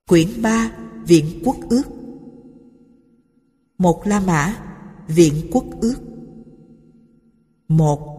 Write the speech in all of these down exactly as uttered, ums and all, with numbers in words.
Quyển ba, Viện Quốc ước. Một La Mã, Viện Quốc ước. Một.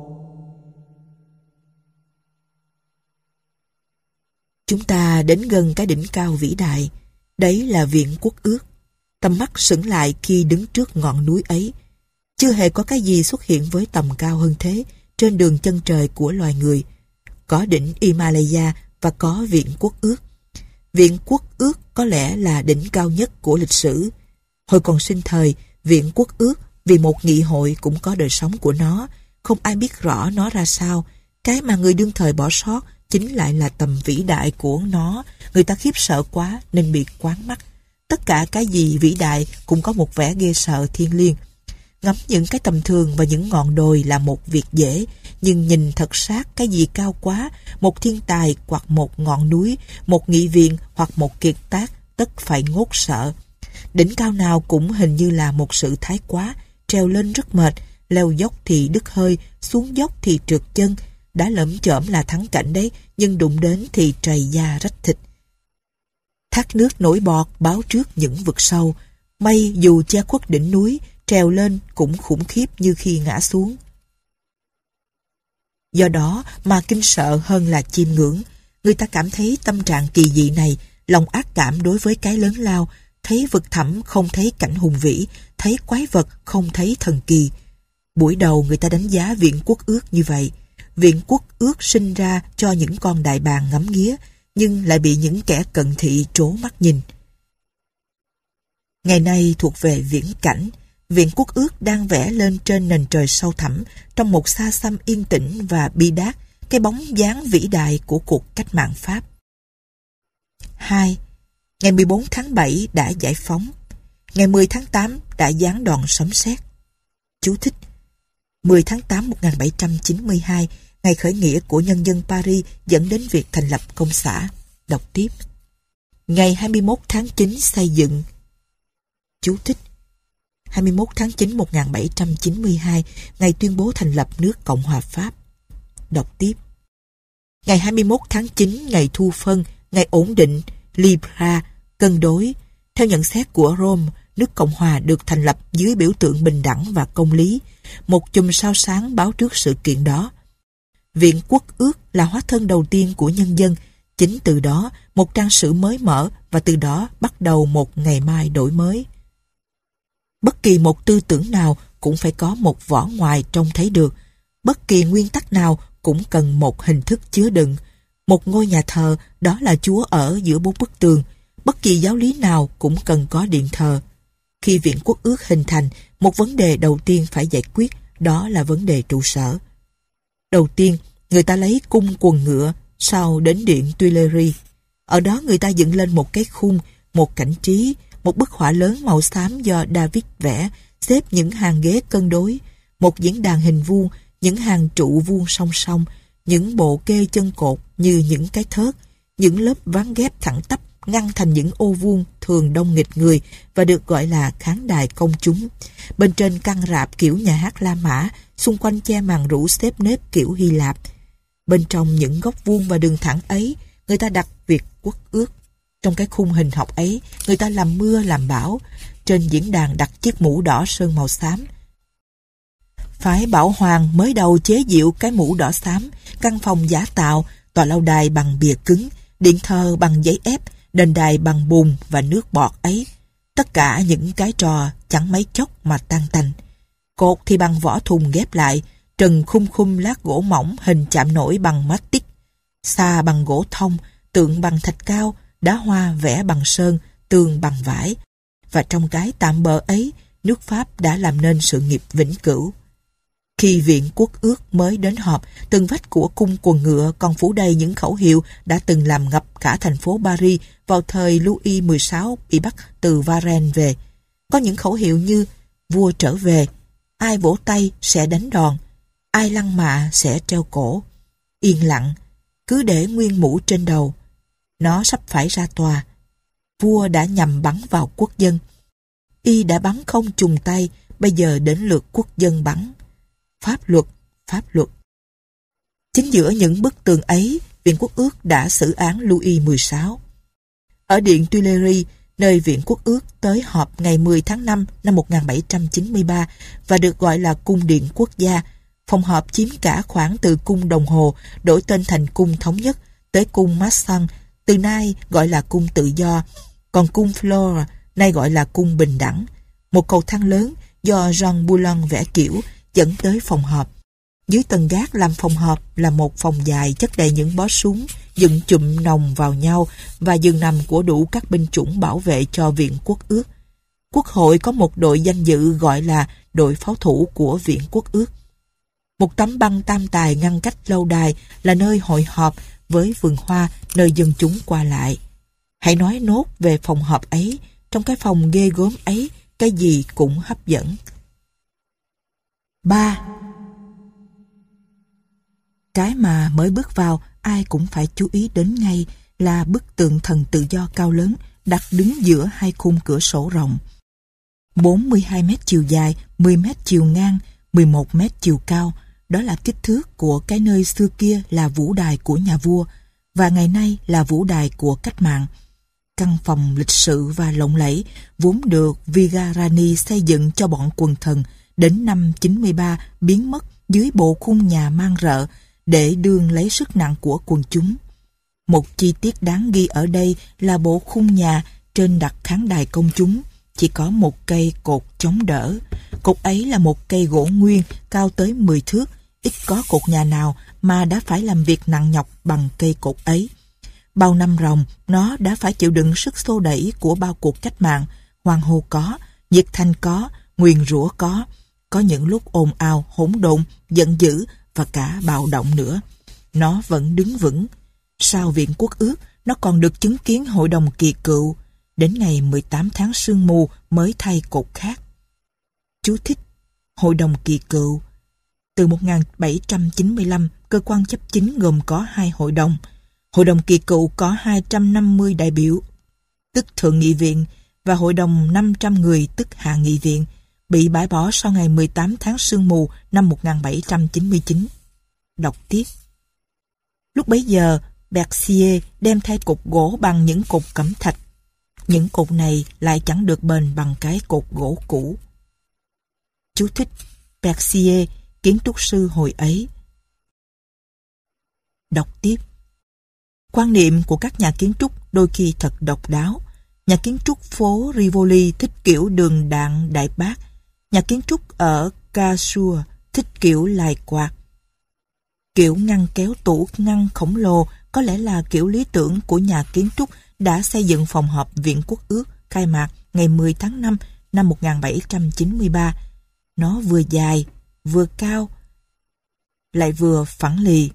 Chúng ta đến gần cái đỉnh cao vĩ đại, đấy là Viện Quốc ước. Tầm mắt sững lại khi đứng trước ngọn núi ấy. Chưa hề có cái gì xuất hiện với tầm cao hơn thế trên đường chân trời của loài người. Có đỉnh Himalaya và có Viện Quốc ước. Viện Quốc ước có lẽ là đỉnh cao nhất của lịch sử. Hồi còn sinh thời, Viện Quốc ước vì một nghị hội cũng có đời sống của nó, không ai biết rõ nó ra sao. Cái mà người đương thời bỏ sót chính lại là tầm vĩ đại của nó. Người ta khiếp sợ quá nên bị quáng mắt. Tất cả cái gì vĩ đại cũng có một vẻ ghê sợ thiêng liêng. Ngắm những cái tầm thường và những ngọn đồi là một việc dễ, nhưng nhìn thật sát cái gì cao quá, một thiên tài hoặc một ngọn núi, một nghị viện hoặc một kiệt tác, tất phải ngốt sợ. Đỉnh cao nào cũng hình như là một sự thái quá, treo lên rất mệt, leo dốc thì đứt hơi, xuống dốc thì trượt chân. Đã lởm chởm là thắng cảnh đấy, nhưng đụng đến thì trầy da rách thịt. Thác nước nổi bọt báo trước những vực sâu. Mây dù che khuất đỉnh núi, trèo lên cũng khủng khiếp như khi ngã xuống. Do đó mà kinh sợ hơn là chiêm ngưỡng. Người ta cảm thấy tâm trạng kỳ dị này, lòng ác cảm đối với cái lớn lao, thấy vực thẳm không thấy cảnh hùng vĩ, thấy quái vật không thấy thần kỳ. Buổi đầu người ta đánh giá Viện Quốc ước như vậy. Viện Quốc ước sinh ra cho những con đại bàng ngắm nghía, nhưng lại bị những kẻ cận thị trố mắt nhìn. Ngày nay thuộc về viễn cảnh. Viện Quốc ước đang vẽ lên trên nền trời sâu thẳm, trong một xa xăm yên tĩnh và bi đát, cái bóng dáng vĩ đại của cuộc cách mạng Pháp. Hai. Ngày mười bốn tháng bảy đã giải phóng. Ngày mười tháng tám đã giáng đòn sấm sét. Chú thích: mười tháng tám một nghìn bảy trăm chín mươi hai, ngày khởi nghĩa của nhân dân Paris dẫn đến việc thành lập công xã. Đọc tiếp: ngày hai mươi mốt tháng chín xây dựng. Chú thích: hai mươi mốt tháng chín một nghìn bảy trăm chín mươi hai, ngày tuyên bố thành lập nước Cộng hòa Pháp. Đọc tiếp: ngày hai mươi mốt tháng chín, ngày thu phân, ngày ổn định, Libra, cân đối. Theo nhận xét của Rome, nước Cộng hòa được thành lập dưới biểu tượng bình đẳng và công lý. Một chùm sao sáng báo trước sự kiện đó. Viện Quốc ước là hóa thân đầu tiên của nhân dân. Chính từ đó, một trang sử mới mở và từ đó bắt đầu một ngày mai đổi mới. Bất kỳ một tư tưởng nào cũng phải có một vỏ ngoài trông thấy được. Bất kỳ nguyên tắc nào cũng cần một hình thức chứa đựng. Một ngôi nhà thờ, đó là Chúa ở giữa bốn bức tường. Bất kỳ giáo lý nào cũng cần có điện thờ. Khi Viện Quốc ước hình thành, một vấn đề đầu tiên phải giải quyết, đó là vấn đề trụ sở. Đầu tiên, người ta lấy cung quần ngựa, sau đến điện Tuileries. Ở đó người ta dựng lên một cái khung, một cảnh trí, một bức họa lớn màu xám do David vẽ, xếp những hàng ghế cân đối, một diễn đàn hình vuông, những hàng trụ vuông song song, những bộ kê chân cột như những cái thớt, những lớp ván ghép thẳng tắp ngăn thành những ô vuông thường đông nghịt người và được gọi là khán đài công chúng. Bên trên căn rạp kiểu nhà hát La Mã, xung quanh che màn rủ xếp nếp kiểu Hy Lạp. Bên trong những góc vuông và đường thẳng ấy, người ta đặt Viện Quốc ước. Trong cái khung hình học ấy, người ta làm mưa làm bão. Trên diễn đàn đặt chiếc mũ đỏ sơn màu xám. Phái Bảo Hoàng mới đầu chế giễu cái mũ đỏ xám, căn phòng giả tạo, tòa lâu đài bằng bìa cứng, điện thờ bằng giấy ép, đền đài bằng bùn và nước bọt ấy. Tất cả những cái trò chẳng mấy chốc mà tan tành. Cột thì bằng vỏ thùng ghép lại, trần khum khum lát gỗ mỏng hình chạm nổi bằng mastic, xa bằng gỗ thông, tượng bằng thạch cao, đá hoa vẽ bằng sơn, tường bằng vải. Và trong cái tạm bợ ấy, nước Pháp đã làm nên sự nghiệp vĩnh cửu. Khi Viện Quốc ước mới đến họp, từng vách của cung quần ngựa còn phủ đầy những khẩu hiệu đã từng làm ngập cả thành phố Paris vào thời Louis mười sáu bị bắt từ Varennes về. Có những khẩu hiệu như: vua trở về, ai vỗ tay sẽ đánh đòn, ai lăng mạ sẽ treo cổ, yên lặng, cứ để nguyên mũ trên đầu, nó sắp phải ra tòa, vua đã nhằm bắn vào quốc dân, y đã bắn không trùng tay, bây giờ đến lượt quốc dân bắn, pháp luật, pháp luật. Chính giữa những bức tường ấy, Viện Quốc ước đã xử án Louis mười sáu. Ở Điện Tuileries, nơi Viện Quốc ước tới họp ngày mười tháng năm năm một nghìn bảy trăm chín mươi ba và được gọi là Cung điện Quốc gia, phòng họp chiếm cả khoảng từ Cung Đồng Hồ, đổi tên thành Cung Thống Nhất, tới Cung Marsan, từ nay gọi là Cung Tự Do, còn Cung Flore, nay gọi là Cung Bình Đẳng. Một cầu thang lớn do Jean Boulan vẽ kiểu dẫn tới phòng họp. Dưới tầng gác làm phòng họp là một phòng dài chất đầy những bó súng dựng chùm nòng vào nhau và giường nằm của đủ các binh chủng bảo vệ cho Viện Quốc ước. Quốc hội có một đội danh dự gọi là đội pháo thủ của Viện Quốc ước. Một tấm băng tam tài ngăn cách lâu đài là nơi hội họp với vườn hoa nơi dân chúng qua lại. Hãy nói nốt về phòng họp ấy, trong cái phòng ghê gớm ấy, cái gì cũng hấp dẫn. ba. Cái mà mới bước vào ai cũng phải chú ý đến ngay là bức tượng thần tự do cao lớn đặt đứng giữa hai khung cửa sổ rộng. bốn mươi hai mét chiều dài, mười mét chiều ngang, mười một mét chiều cao, đó là kích thước của cái nơi xưa kia là vũ đài của nhà vua và ngày nay là vũ đài của cách mạng. Căn phòng lịch sự và lộng lẫy vốn được Vigarani xây dựng cho bọn quần thần đến năm chín mươi ba biến mất dưới bộ khung nhà mang rợ để đương lấy sức nặng của quần chúng. Một chi tiết đáng ghi ở đây là bộ khung nhà trên đặt khán đài công chúng chỉ có một cây cột chống đỡ. Cột ấy là một cây gỗ nguyên cao tới mười thước, ít có cột nhà nào mà đã phải làm việc nặng nhọc bằng cây cột ấy. Bao năm ròng, nó đã phải chịu đựng sức xô đẩy của bao cuộc cách mạng, hoan hô có, nhiệt thành có, nguyền rủa có, có những lúc ồn ào, hỗn độn, giận dữ và cả bạo động nữa. Nó vẫn đứng vững. Sau Viện Quốc ước, nó còn được chứng kiến Hội đồng Kỳ Cựu, đến ngày mười tám tháng sương mù mới thay cột khác. Chú thích: Hội đồng Kỳ Cựu. Từ một nghìn bảy trăm chín mươi lăm, cơ quan chấp chính gồm có hai hội đồng. Hội đồng Kỳ Cựu có hai trăm năm mươi đại biểu, tức Thượng nghị viện, và Hội đồng năm trăm người, tức Hạ nghị viện, bị bãi bỏ sau ngày mười tám tháng sương mù năm một nghìn bảy trăm chín mươi chín. Đọc tiếp. Lúc bấy giờ, Berthier đem thay cột gỗ bằng những cột cẩm thạch. Những cột này lại chẳng được bền bằng cái cột gỗ cũ. Chú thích: Berthier, kiến trúc sư hồi ấy. Đọc tiếp. Quan niệm của các nhà kiến trúc đôi khi thật độc đáo. Nhà kiến trúc phố Rivoli thích kiểu đường đạn đại bác. Nhà kiến trúc ở Casuar thích kiểu lài quạt. Kiểu ngăn kéo tủ ngăn khổng lồ có lẽ là kiểu lý tưởng của nhà kiến trúc đã xây dựng phòng họp Viện Quốc ước khai mạc ngày mười tháng năm năm một nghìn bảy trăm chín mươi ba. Nó vừa dài, vừa cao, lại vừa phẳng lì.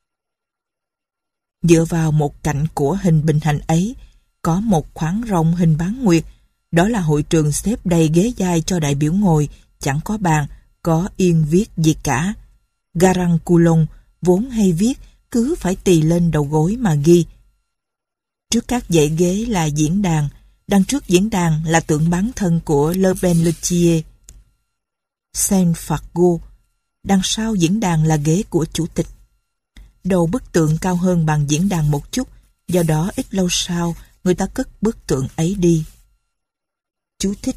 Dựa vào một cạnh của hình bình hành ấy, có một khoảng rộng hình bán nguyệt. Đó là hội trường xếp đầy ghế dài cho đại biểu ngồi, chẳng có bàn, có yên viết gì cả. Garanculon vốn hay viết, cứ phải tì lên đầu gối mà ghi. Trước các dãy ghế là diễn đàn, đằng trước diễn đàn là tượng bán thân của Le Benletier. Saint-Fargeau, đằng sau diễn đàn là ghế của chủ tịch. Đầu bức tượng cao hơn bằng diễn đàn một chút, do đó ít lâu sau người ta cất bức tượng ấy đi. Chú thích: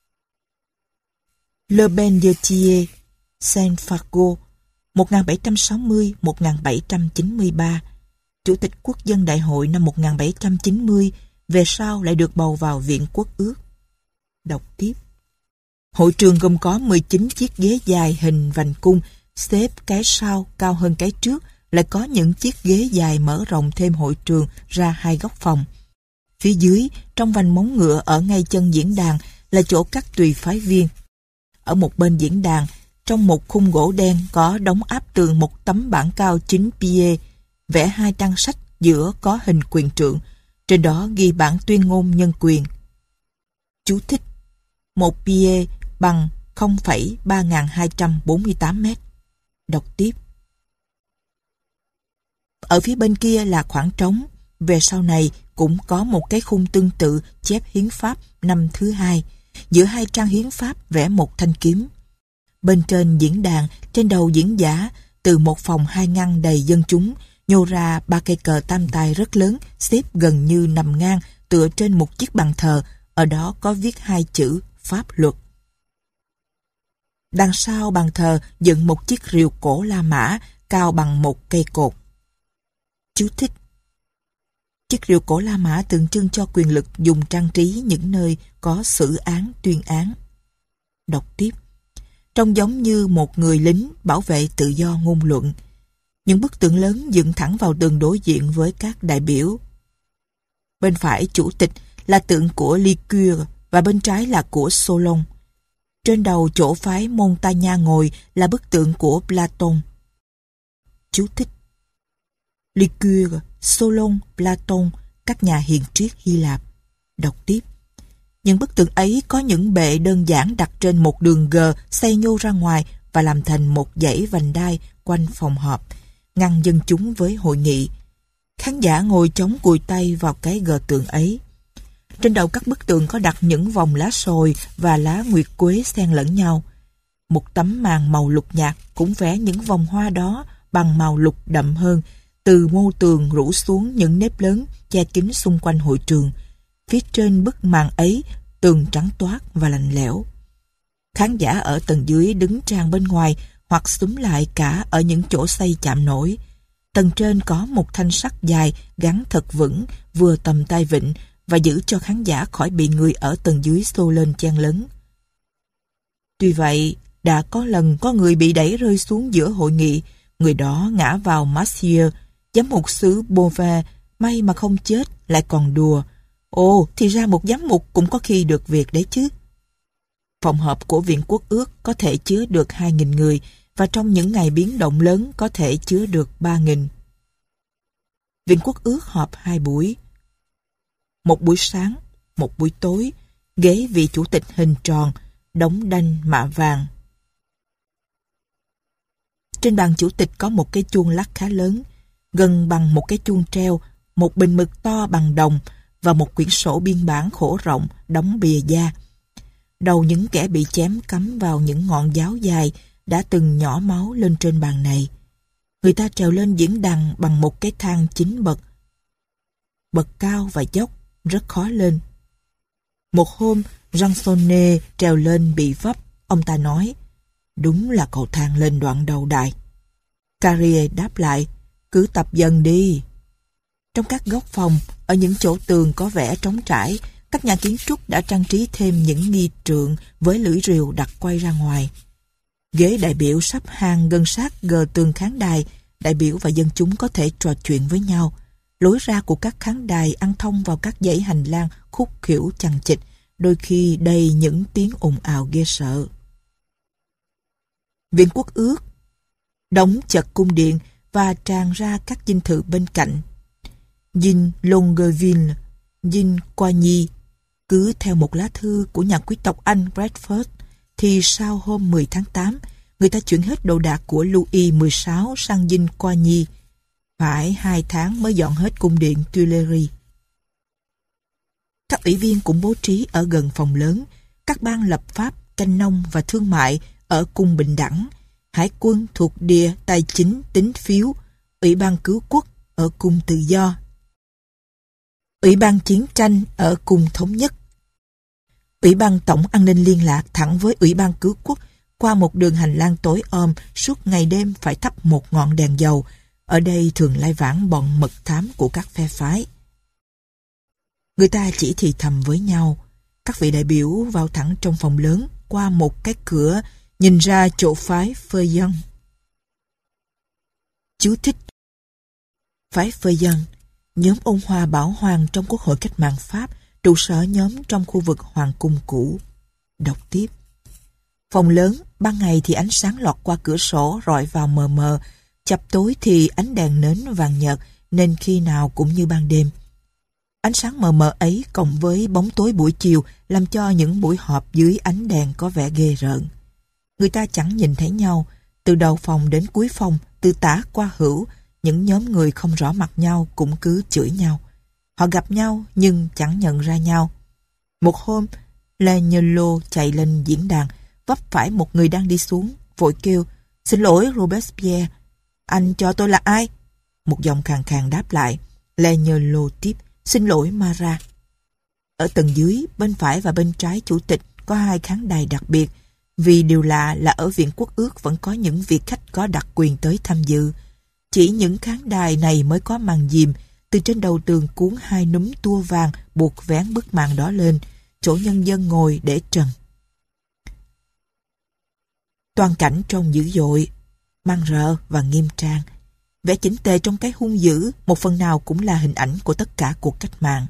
Le Benletier, Saint-Fargeau, một nghìn bảy trăm sáu mươi đến một nghìn bảy trăm chín mươi ba, Chủ tịch Quốc dân Đại hội năm một nghìn bảy trăm chín mươi, về sau lại được bầu vào Viện Quốc ước. Đọc tiếp. Hội trường gồm có mười chín chiếc ghế dài hình vành cung, xếp cái sau cao hơn cái trước, lại có những chiếc ghế dài mở rộng thêm hội trường ra hai góc phòng. Phía dưới, trong vành móng ngựa ở ngay chân diễn đàn là chỗ các tùy phái viên. Ở một bên diễn đàn, trong một khung gỗ đen có đóng áp tường một tấm bảng cao chín pied, vẽ hai trang sách, giữa có hình quyền trượng, trên đó ghi bản tuyên ngôn nhân quyền. Chú thích: Một pied bằng không phẩy ba nghìn hai trăm bốn mươi tám mét. Đọc tiếp. Ở phía bên kia là khoảng trống. Về sau này cũng có một cái khung tương tự chép hiến pháp năm thứ hai. Giữa hai trang hiến pháp vẽ một thanh kiếm. Bên trên diễn đàn, trên đầu diễn giả, từ một phòng hai ngăn đầy dân chúng, nhô ra ba cây cờ tam tài rất lớn, xếp gần như nằm ngang, tựa trên một chiếc bàn thờ, ở đó có viết hai chữ pháp luật. Đằng sau bàn thờ dựng một chiếc rìu cổ La Mã cao bằng một cây cột. Chú thích: chiếc rìu cổ La Mã tượng trưng cho quyền lực dùng trang trí những nơi có xử án tuyên án. Đọc tiếp: trông giống như một người lính bảo vệ tự do ngôn luận. Những bức tượng lớn dựng thẳng vào tường đối diện với các đại biểu. Bên phải chủ tịch là tượng của Lycurgue và bên trái là của Solon. Trên đầu chỗ phái Montagna ngồi là bức tượng của Platon. Chú thích: Lycurgue, Solon, Platon, các nhà hiền triết Hy Lạp. Đọc tiếp: những bức tượng ấy có những bệ đơn giản đặt trên một đường gờ xây nhô ra ngoài và làm thành một dãy vành đai quanh phòng họp, ngăn dân chúng với hội nghị. Khán giả ngồi chống cùi tay vào cái gờ tượng ấy. Trên đầu các bức tượng có đặt những vòng lá sồi và lá nguyệt quế xen lẫn nhau. Một tấm màn màu lục nhạt cũng vẽ những vòng hoa đó bằng màu lục đậm hơn, từ mô tường rủ xuống những nếp lớn che kín xung quanh hội trường. Phía trên bức màn ấy, tường trắng toát và lạnh lẽo. Khán giả ở tầng dưới đứng trang bên ngoài hoặc xúm lại cả ở những chỗ xây chạm nổi. Tầng trên có một thanh sắt dài gắn thật vững, vừa tầm tay vịn và giữ cho khán giả khỏi bị người ở tầng dưới xô lên chen lấn. Tuy vậy, đã có lần có người bị đẩy rơi xuống giữa hội nghị. Người đó ngã vào Massieu, giám mục xứ Beauvais, may mà không chết, lại còn đùa: ồ, thì ra một giám mục cũng có khi được việc đấy chứ. Phòng họp của Viện Quốc ước có thể chứa được hai nghìn người, và trong những ngày biến động lớn có thể chứa được ba nghìn. Viện Quốc ước họp hai buổi. Một buổi sáng, một buổi tối, ghế vị chủ tịch hình tròn, đóng đanh mạ vàng. Trên bàn chủ tịch có một cái chuông lắc khá lớn, gần bằng một cái chuông treo, một bình mực to bằng đồng và một quyển sổ biên bản khổ rộng đóng bìa da. Đầu những kẻ bị chém cắm vào những ngọn giáo dài đã từng nhỏ máu lên trên bàn này. Người ta trèo lên diễn đàn bằng một cái thang chín bậc. Bậc cao và dốc, rất khó lên. Một hôm, Jansonnet trèo lên bị vấp. Ông ta nói: đúng là cầu thang lên đoạn đầu đài. Carrier đáp lại: cứ tập dần đi. Trong các góc phòng, ở những chỗ tường có vẻ trống trải, các nhà kiến trúc đã trang trí thêm những nghi trượng với lưỡi rìu đặt quay ra ngoài. Ghế đại biểu sắp hàng gần sát gờ tường khán đài, đại biểu và dân chúng có thể trò chuyện với nhau. Lối ra của các khán đài ăn thông vào các dãy hành lang khúc khuỷu chằng chịt, đôi khi đầy những tiếng ồn ào ghê sợ. Viện Quốc ước đóng chật cung điện và tràn ra các dinh thự bên cạnh. Dinh Longueville, dinh Coigny. Cứ theo một lá thư của nhà quý tộc Anh Bradford, thì sau hôm mười tháng tám, người ta chuyển hết đồ đạc của Louis mười sáu sang dinh Coigny. Phải hai tháng mới dọn hết cung điện Tuileries. Các ủy viên cũng bố trí ở gần phòng lớn, các ban lập pháp, canh nông và thương mại ở cung bình đẳng, hải quân thuộc địa tài chính tính phiếu, ủy ban cứu quốc ở cung tự do, ủy ban chiến tranh ở cung thống nhất, ủy ban tổng an ninh liên lạc thẳng với ủy ban cứu quốc qua một đường hành lang tối om, suốt ngày đêm phải thắp một ngọn đèn dầu. Ở đây thường lai vãng bọn mật thám của các phe phái. Người ta chỉ thì thầm với nhau. Các vị đại biểu vào thẳng trong phòng lớn qua một cái cửa nhìn ra chỗ phái Feuillon. Chú thích: phái Feuillon, nhóm ôn hòa bảo hoàng trong Quốc hội Cách mạng Pháp, trụ sở nhóm trong khu vực Hoàng cung cũ. Đọc tiếp: phòng lớn, ban ngày thì ánh sáng lọt qua cửa sổ rọi vào mờ mờ, chập tối thì ánh đèn nến vàng nhợt, nên khi nào cũng như ban đêm. Ánh sáng mờ mờ ấy cộng với bóng tối buổi chiều làm cho những buổi họp dưới ánh đèn có vẻ ghê rợn. Người ta chẳng nhìn thấy nhau, từ đầu phòng đến cuối phòng, từ tả qua hữu, những nhóm người không rõ mặt nhau cũng cứ chửi nhau. Họ gặp nhau nhưng chẳng nhận ra nhau. Một hôm, Lagneau chạy lên diễn đàn, vấp phải một người đang đi xuống, vội kêu: "Xin lỗi Robespierre, anh cho tôi là ai?" Một giọng khàn khàn đáp lại. Lagneau tiếp: "Xin lỗi Marat." Ở tầng dưới, bên phải và bên trái chủ tịch có hai khán đài đặc biệt, vì điều lạ là ở Viện Quốc ước vẫn có những vị khách có đặc quyền tới tham dự. Chỉ những khán đài này mới có màn dìm, từ trên đầu tường cuốn hai núm tua vàng buộc vén bức màn đó lên, chỗ nhân dân ngồi để trần. Toàn cảnh trông dữ dội, mang rợ và nghiêm trang. Vẻ chỉnh tề trong cái hung dữ, một phần nào cũng là hình ảnh của tất cả cuộc cách mạng.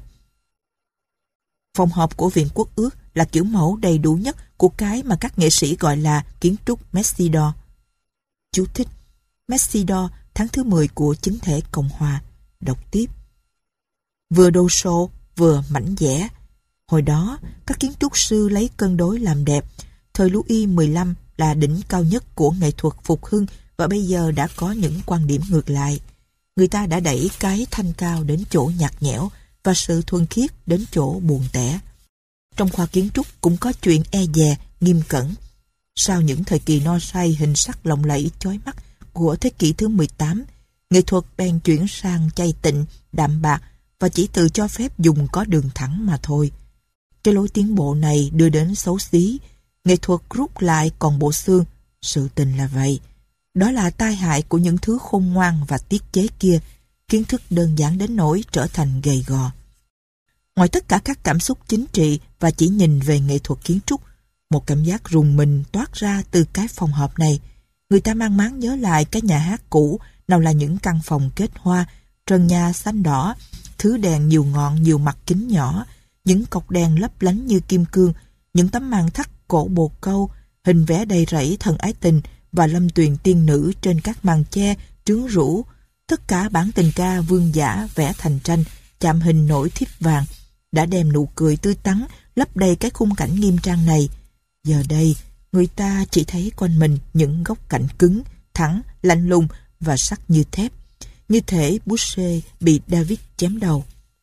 Phòng họp của Viện Quốc ước là kiểu mẫu đầy đủ nhất của cái mà các nghệ sĩ gọi là kiến trúc Messidor. Chú thích: Messidor, tháng thứ mười của chính thể Cộng hòa. Đọc tiếp. Vừa đồ sộ, vừa mảnh dẻ. Hồi đó, các kiến trúc sư lấy cân đối làm đẹp. Thời Louis mười lăm là đỉnh cao nhất của nghệ thuật phục hưng và bây giờ đã có những quan điểm ngược lại. Người ta đã đẩy cái thanh cao đến chỗ nhạt nhẽo và sự thuần khiết đến chỗ buồn tẻ. Trong khoa kiến trúc cũng có chuyện e dè, nghiêm cẩn. Sau những thời kỳ no say hình sắc lộng lẫy chói mắt của thế kỷ thứ mười tám, nghệ thuật bèn chuyển sang chay tịnh, đạm bạc và chỉ tự cho phép dùng có đường thẳng mà thôi. Cái lối tiến bộ này đưa đến xấu xí. Nghệ thuật rút lại còn bộ xương. Sự tình là vậy. Đó là tai hại của những thứ khôn ngoan và tiết chế kia. Kiến thức đơn giản đến nỗi trở thành gầy gò. Ngoài tất cả các cảm xúc chính trị và chỉ nhìn về nghệ thuật kiến trúc, một cảm giác rùng mình toát ra từ cái phòng họp này. Người ta mang máng nhớ lại cái nhà hát cũ, nào là những căn phòng kết hoa, trần nhà xanh đỏ, thứ đèn nhiều ngọn nhiều mặt kính nhỏ, những cọc đèn lấp lánh như kim cương, những tấm màn thắt cổ bồ câu, hình vẽ đầy rẫy thần ái tình và lâm tuyền tiên nữ trên các màn che, trướng rũ. Tất cả bản tình ca vương giả vẽ thành tranh, chạm hình nổi thiếp vàng, đã đem nụ cười tươi tắn lấp đầy cái khung cảnh nghiêm trang này. Giờ đây, người ta chỉ thấy quanh mình những góc cạnh cứng, thẳng, lạnh lùng và sắc như thép, như thể Boucher bị David chém đầu.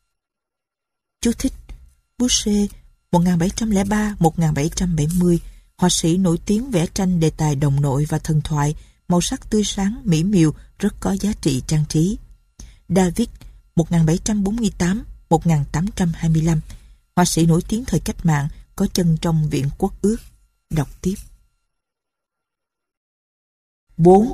Chú thích: Boucher một nghìn bảy trăm lẻ ba đến một nghìn bảy trăm bảy mươi, họa sĩ nổi tiếng vẽ tranh đề tài đồng nội và thần thoại, màu sắc tươi sáng, mỹ miều, rất có giá trị trang trí. David một nghìn bảy trăm bốn mươi tám đến một nghìn tám trăm hai mươi lăm, họa sĩ nổi tiếng thời cách mạng, có chân trong Viện Quốc ước. Đọc tiếp. bốn.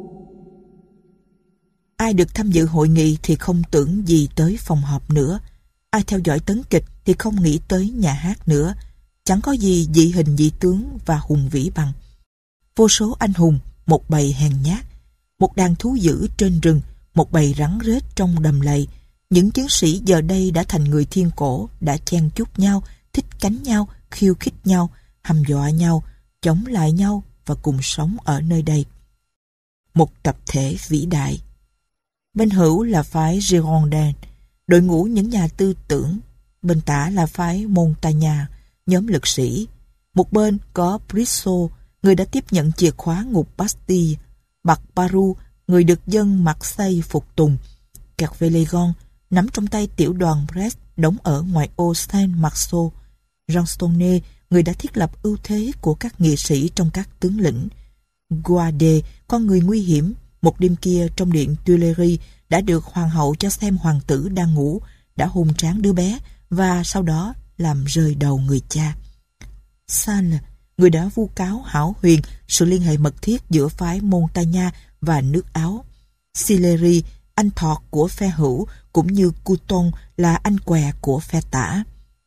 Ai được tham dự hội nghị thì không tưởng gì tới phòng họp nữa. Ai theo dõi tấn kịch thì không nghĩ tới nhà hát nữa. Chẳng có gì dị hình dị tướng và hùng vĩ bằng. Vô số anh hùng, một bầy hèn nhát, một đàn thú dữ trên rừng, một bầy rắn rết trong đầm lầy. Những chiến sĩ giờ đây đã thành người thiên cổ, đã chen chúc nhau, thích cánh nhau, khiêu khích nhau, hăm dọa nhau, chống lại nhau và cùng sống ở nơi đây. Một tập thể vĩ đại. Bên hữu là phái Girondin, đội ngũ những nhà tư tưởng. Bên tả là phái Montaigne, nhóm lực sĩ. Một bên có Brissot, người đã tiếp nhận chìa khóa ngục Bastille. Barbaroux, người được dân Marseille phục tùng. Kervelégon nắm trong tay tiểu đoàn Brest đóng ở ngoại ô Saint-Marceau. Johnstonne, người đã thiết lập ưu thế của các nghị sĩ trong các tướng lĩnh. Guade, con người nguy hiểm, một đêm kia trong điện Tuileries đã được hoàng hậu cho xem hoàng tử đang ngủ, đã hôn tráng đứa bé và sau đó làm rơi đầu người cha. Salle, người đã vu cáo hão huyền sự liên hệ mật thiết giữa phái Montaigne và nước Áo. Sillery, anh thọt của phe hữu, cũng như Couton là anh què của phe tả.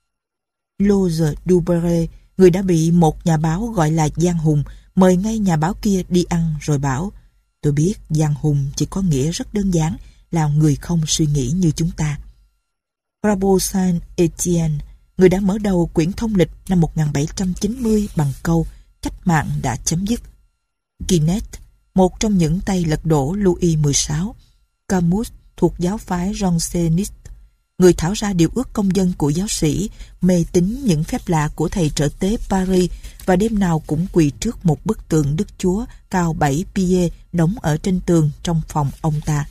Loge Dubré, người đã bị một nhà báo gọi là Giang Hùng mời ngay nhà báo kia đi ăn rồi bảo: tôi biết Giang Hùng chỉ có nghĩa rất đơn giản là người không suy nghĩ như chúng ta. Rabot Saint-Étienne, người đã mở đầu quyển thông lịch năm một nghìn bảy trăm chín mươi bằng câu cách mạng đã chấm dứt. Quinet, một trong những tay lật đổ Louis mười sáu. Camus thuộc giáo phái Janséniste, người thảo ra điều ước công dân của giáo sĩ, mê tín những phép lạ của thầy trợ tế Paris và đêm nào cũng quỳ trước một bức tượng Đức Chúa cao bảy pied đóng ở trên tường trong phòng ông ta.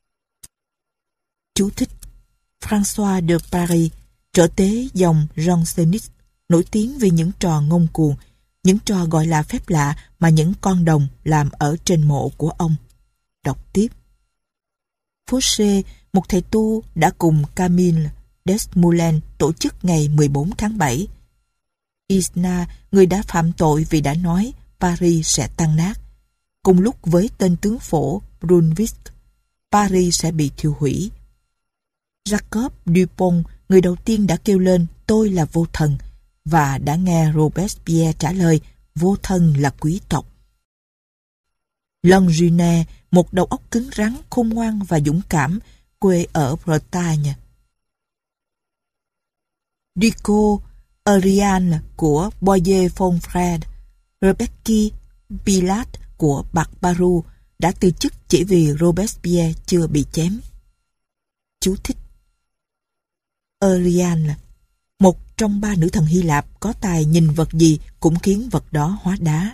Chú thích: François de Paris, trợ tế dòng Janséniste, nổi tiếng vì những trò ngông cuồng, những trò gọi là phép lạ mà những con đồng làm ở trên mộ của ông. Đọc tiếp. Fauché, một thầy tu đã cùng Camille Desmoulins tổ chức ngày mười bốn tháng bảy. Isna, người đã phạm tội vì đã nói Paris sẽ tan nát, cùng lúc với tên tướng phổ Brunswick, Paris sẽ bị thiêu hủy. Jacob Dupont, người đầu tiên đã kêu lên tôi là vô thần, và đã nghe Robespierre trả lời vô thần là quý tộc. Longjunet, một đầu óc cứng rắn, khôn ngoan và dũng cảm, quê ở Bretagne. Duco Ariane của Boyer Fonfrède, Rebecca Pilat của Barbaroux đã từ chức chỉ vì Robespierre chưa bị chém. Chú thích: Ariane, một trong ba nữ thần Hy Lạp có tài nhìn vật gì cũng khiến vật đó hóa đá.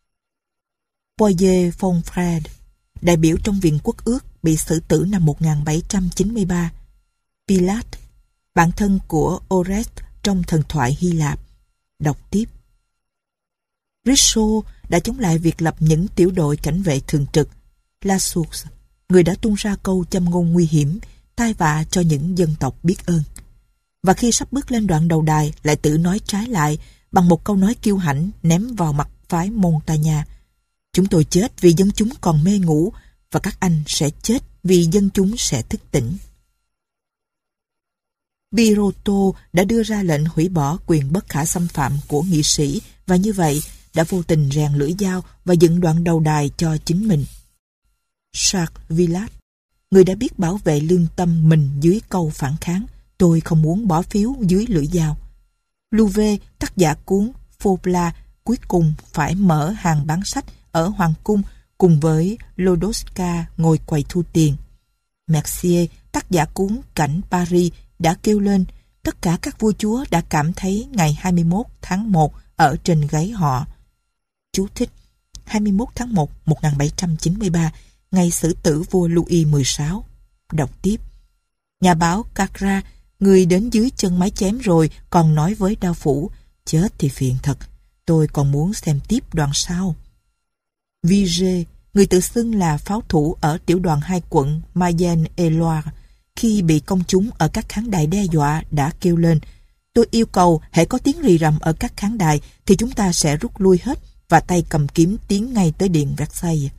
Boyer Fonfrède, đại biểu trong Viện Quốc ước, bị xử tử năm một nghìn bảy trăm chín mươi ba. Pilat, bạn thân của Oreste trong thần thoại Hy Lạp. Đọc tiếp. Richaud đã chống lại việc lập những tiểu đội cảnh vệ thường trực. La Source, người đã tung ra câu châm ngôn nguy hiểm, tai vạ cho những dân tộc biết ơn. Và khi sắp bước lên đoạn đầu đài, lại tự nói trái lại bằng một câu nói kiêu hãnh ném vào mặt phái Montagna: chúng tôi chết vì dân chúng còn mê ngủ, và các anh sẽ chết vì dân chúng sẽ thức tỉnh. Birotteau đã đưa ra lệnh hủy bỏ quyền bất khả xâm phạm của nghị sĩ, và như vậy đã vô tình rèn lưỡi dao và dựng đoạn đầu đài cho chính mình. Charles Villat, người đã biết bảo vệ lương tâm mình dưới câu phản kháng tôi không muốn bỏ phiếu dưới lưỡi dao. Louvet, tác giả cuốn Faublas, cuối cùng phải mở hàng bán sách ở Hoàng cung cùng với Lodoska ngồi quầy thu tiền. Mercier, tác giả cuốn Cảnh Paris, đã kêu lên tất cả các vua chúa đã cảm thấy ngày hai mươi mốt tháng một ở trên gáy họ. Chú thích: hai mươi mốt tháng một, một nghìn bảy trăm chín mươi ba, ngày xử tử vua Louis mười sáu. Đọc tiếp. Nhà báo Cacra, người đến dưới chân mái chém rồi, còn nói với đao phủ: chết thì phiền thật, tôi còn muốn xem tiếp đoạn sau. Vigée, người tự xưng là pháo thủ ở tiểu đoàn hai quận Mayenne-et-Loire, khi bị công chúng ở các khán đài đe dọa, đã kêu lên: tôi yêu cầu hễ có tiếng rì rầm ở các khán đài thì chúng ta sẽ rút lui hết, và tay cầm kiếm tiến ngay tới điện Versailles.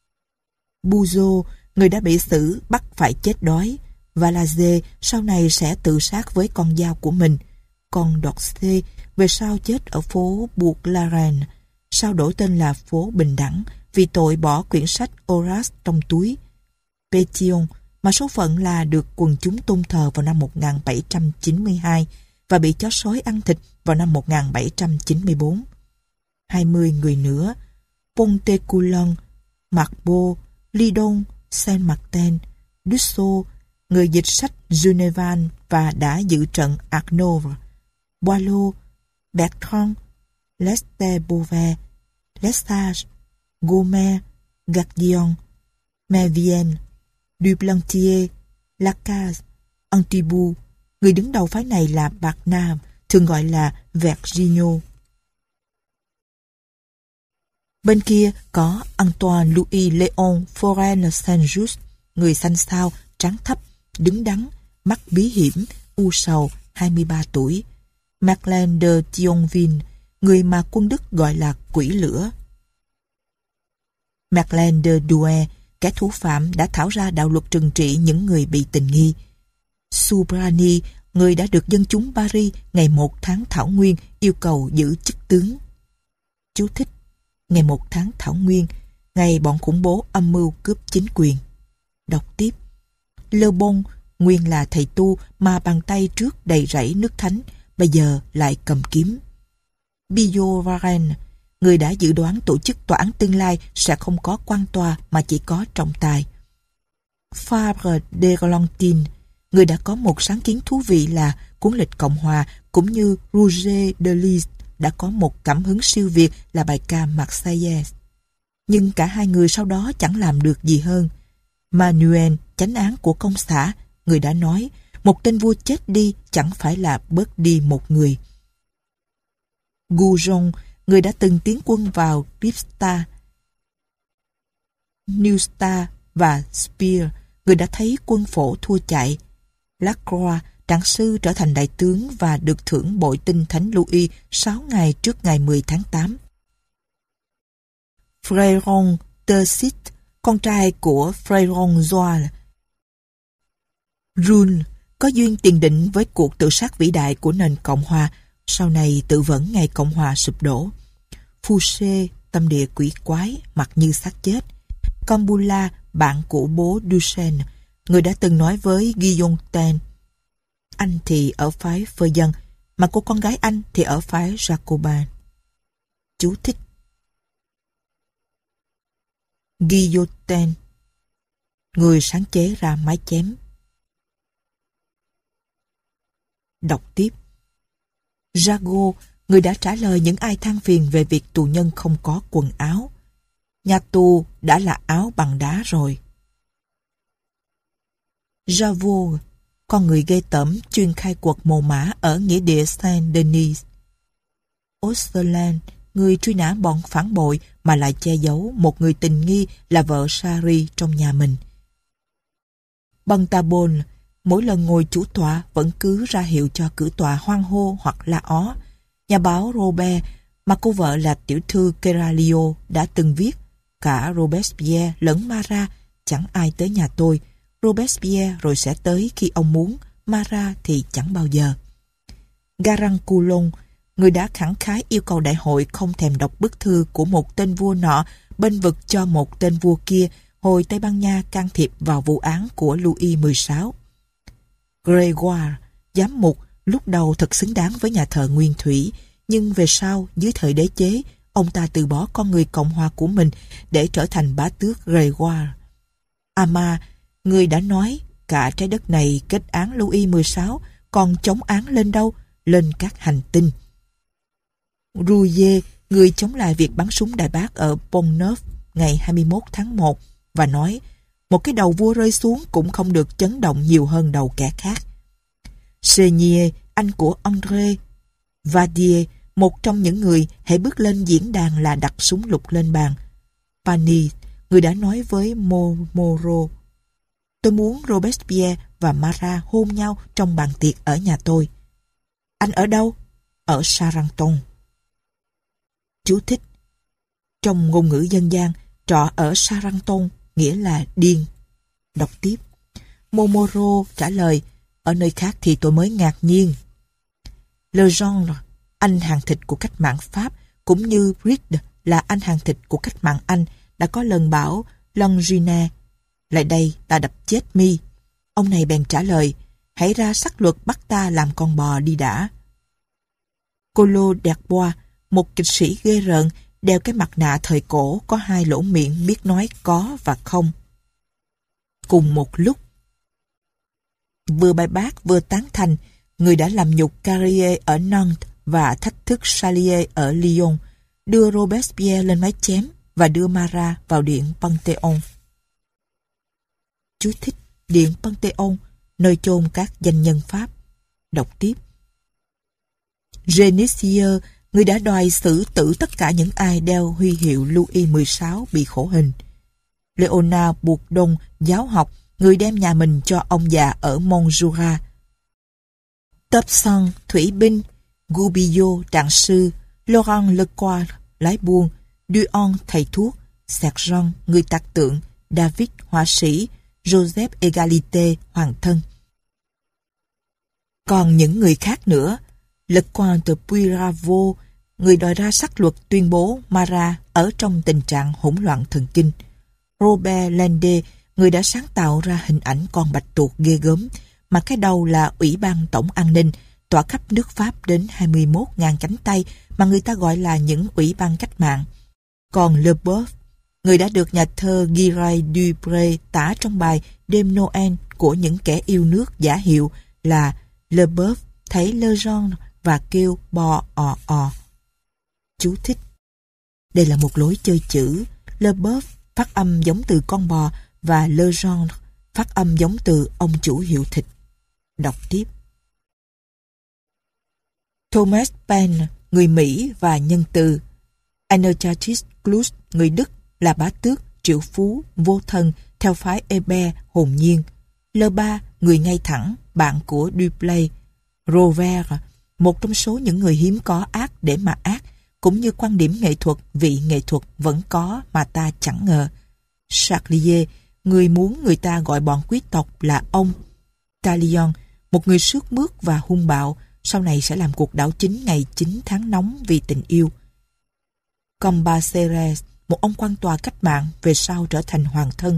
Bouzeau, người đã bị xử bắt phải chết đói. Valazé sau này sẽ tự sát với con dao của mình. Còn d'Orsay về sau chết ở phố Bourg-la-Reine, sau đổi tên là phố Bình Đẳng vì tội bỏ quyển sách Horace trong túi. Pétion, mà số phận là được quần chúng tôn thờ vào năm một nghìn bảy trăm chín mươi hai và bị chó sói ăn thịt vào năm một nghìn bảy trăm chín mươi bốn. hai mươi người nữa: Pontéculon, Marbeau, Lidon, Saint-Martin, Dussault, người dịch sách Genevan và đã dự trận Hanovre, Boileau, Bertrand, Lester Beauvais, Lesage, Gomer, Gardien, Mervien, Duplantier, Lacaze, Antibou. Người đứng đầu phái này là Barnave, thường gọi là Vergniaud. Bên kia có Antoine Louis Léon Forel Saint-Just, người xanh xao, trán thấp, đứng đắn, mắt bí hiểm, u sầu, hai mươi ba tuổi. Madeleine de Thionville, người mà quân Đức gọi là quỷ lửa. Madeleine de Douai, kẻ thủ phạm đã thảo ra đạo luật trừng trị những người bị tình nghi. Soubrani, người đã được dân chúng Paris ngày một tháng Thảo Nguyên yêu cầu giữ chức tướng. Chú thích: ngày một tháng Thảo Nguyên, ngày bọn khủng bố âm mưu cướp chính quyền. Đọc tiếp. Le Bon, nguyên là thầy tu mà bàn tay trước đầy rẫy nước thánh, bây giờ lại cầm kiếm. Billaud Varenne, người đã dự đoán tổ chức tòa án tương lai sẽ không có quan tòa mà chỉ có trọng tài. Fabre de Galantine, người đã có một sáng kiến thú vị là cuốn lịch Cộng hòa, cũng như Rouget de Lis đã có một cảm hứng siêu việt là bài ca Marseillaise. Nhưng cả hai người sau đó chẳng làm được gì hơn. Manuel, chánh án của công xã, người đã nói một tên vua chết đi chẳng phải là bớt đi một người. Goujon, người đã từng tiến quân vào Ripsta, Neustadt và Speer, người đã thấy quân phổ thua chạy. Lacroix, Trạng sư trở thành đại tướng và được thưởng bội tinh Thánh Louis sáu ngày trước ngày mười tháng tám. Fréron Tersit, con trai của Fréron Joal Rune, có duyên tiền định với cuộc tự sát vĩ đại của nền Cộng hòa, sau này tự vẫn ngày Cộng hòa sụp đổ. Fouché, tâm địa quỷ quái, mặt như xác chết. Cambula, bạn của bố Duchesne, người đã từng nói với Guillotin, anh thì ở phái Phơ Dân, mà cô con gái anh thì ở phái Jacobin. Chú thích: Guillotin, người sáng chế ra mái chém. Đọc tiếp: Jago, người đã trả lời những ai than phiền về việc tù nhân không có quần áo. Nhà tù đã là áo bằng đá rồi. Javo, con người ghê tởm chuyên khai quật mồ mã ở nghĩa địa Saint-Denis. Austerland, người truy nã bọn phản bội mà lại che giấu một người tình nghi là vợ Sari trong nhà mình. Bantabon, mỗi lần ngồi chủ tọa vẫn cứ ra hiệu cho cử tọa hoan hô hoặc la ó. Nhà báo Robert, mà cô vợ là tiểu thư Keralio, đã từng viết: cả Robespierre lẫn Marat, chẳng ai tới nhà tôi. Robespierre rồi sẽ tới khi ông muốn, Marat thì chẳng bao giờ. Garancoulon, người đã khẳng khái yêu cầu đại hội không thèm đọc bức thư của một tên vua nọ bênh vực cho một tên vua kia hồi Tây Ban Nha can thiệp vào vụ án của Louis mười sáu. Grégoire, giám mục, lúc đầu thật xứng đáng với nhà thờ Nguyên Thủy, nhưng về sau, dưới thời đế chế, ông ta từ bỏ con người Cộng hòa của mình để trở thành bá tước Grégoire. Ama, người đã nói cả trái đất này kết án Louis mười sáu, còn chống án lên đâu? Lên các hành tinh. Rouillet, người chống lại việc bắn súng Đại Bác ở Pont-Neuf ngày hai mươi mốt tháng một và nói: một cái đầu vua rơi xuống cũng không được chấn động nhiều hơn đầu kẻ khác. Senier, anh của André Vadier, một trong những người hãy bước lên diễn đàn là đặt súng lục lên bàn. Pani, người đã nói với Montmoreau: tôi muốn Robespierre và Marat hôn nhau trong bàn tiệc ở nhà tôi. Anh ở đâu? Ở Charenton. Chú thích: trong ngôn ngữ dân gian, trọ ở Charenton nghĩa là điên. Đọc tiếp: Montmoreau trả lời: ở nơi khác thì tôi mới ngạc nhiên. Legendre, anh hàng thịt của cách mạng Pháp, cũng như Bride là anh hàng thịt của cách mạng Anh, đã có lần bảo Longines: lại đây ta đập chết mi. Ông này bèn trả lời: hãy ra sắc luật bắt ta làm con bò đi đã. Collot d'Herbois, một kịch sĩ ghê rợn, đeo cái mặt nạ thời cổ có hai lỗ miệng biết nói có và không. Cùng một lúc, vừa bài bác vừa tán thành, người đã làm nhục Carrier ở Nantes và thách thức Chalier ở Lyon, đưa Robespierre lên mái chém và đưa Marat vào điện Panthéon. Chú thích: điện Panthéon, nơi chôn các danh nhân Pháp. Đọc tiếp: Génisier, người đã đòi xử tử tất cả những ai đeo huy hiệu Louis mười sáu bị khổ hình. Léonard Bourdon, giáo học, người đem nhà mình cho ông già ở Montjura. Topsan, thủy binh, Goubillot, trạng sư, Laurent Lecoir, lái buôn, Duhon, thầy thuốc, Sergent, người tạc tượng, David, họa sĩ, Joseph Égalité, hoàng thân. Còn những người khác nữa, Lecointe Puyraveau, người đòi ra sắc luật tuyên bố Marat ở trong tình trạng hỗn loạn thần kinh. Robert Lende, người đã sáng tạo ra hình ảnh con bạch tuộc ghê gớm, mà cái đầu là Ủy ban Tổng An ninh, tỏa khắp nước Pháp đến hai mươi mốt nghìn cánh tay mà người ta gọi là những ủy ban cách mạng. Còn Leboeuf, người đã được nhà thơ Giray Dupré tả trong bài Đêm Noel của những kẻ yêu nước giả hiệu là Leboeuf thấy Legendre và kêu bò ò ò. Chú thích: đây là một lối chơi chữ. Leboeuf phát âm giống từ con bò và Legendre phát âm giống từ ông chủ hiệu thịt. Đọc tiếp: Thomas Paine, người Mỹ và nhân từ. Anastasis Klus, người Đức, là bá tước, triệu phú, vô thần, theo phái Hébert hồn nhiên. Lơ Ba người ngay thẳng, bạn của Duplay, Rover, một trong số những người hiếm có ác để mà ác, cũng như quan điểm nghệ thuật, vị nghệ thuật vẫn có mà ta chẳng ngờ. Charlier, người muốn người ta gọi bọn quý tộc là ông. Talion, một người sướt mướt và hung bạo, sau này sẽ làm cuộc đảo chính ngày chín tháng nóng vì tình yêu. Cambaceres, một ông quan tòa cách mạng, về sau trở thành hoàng thân.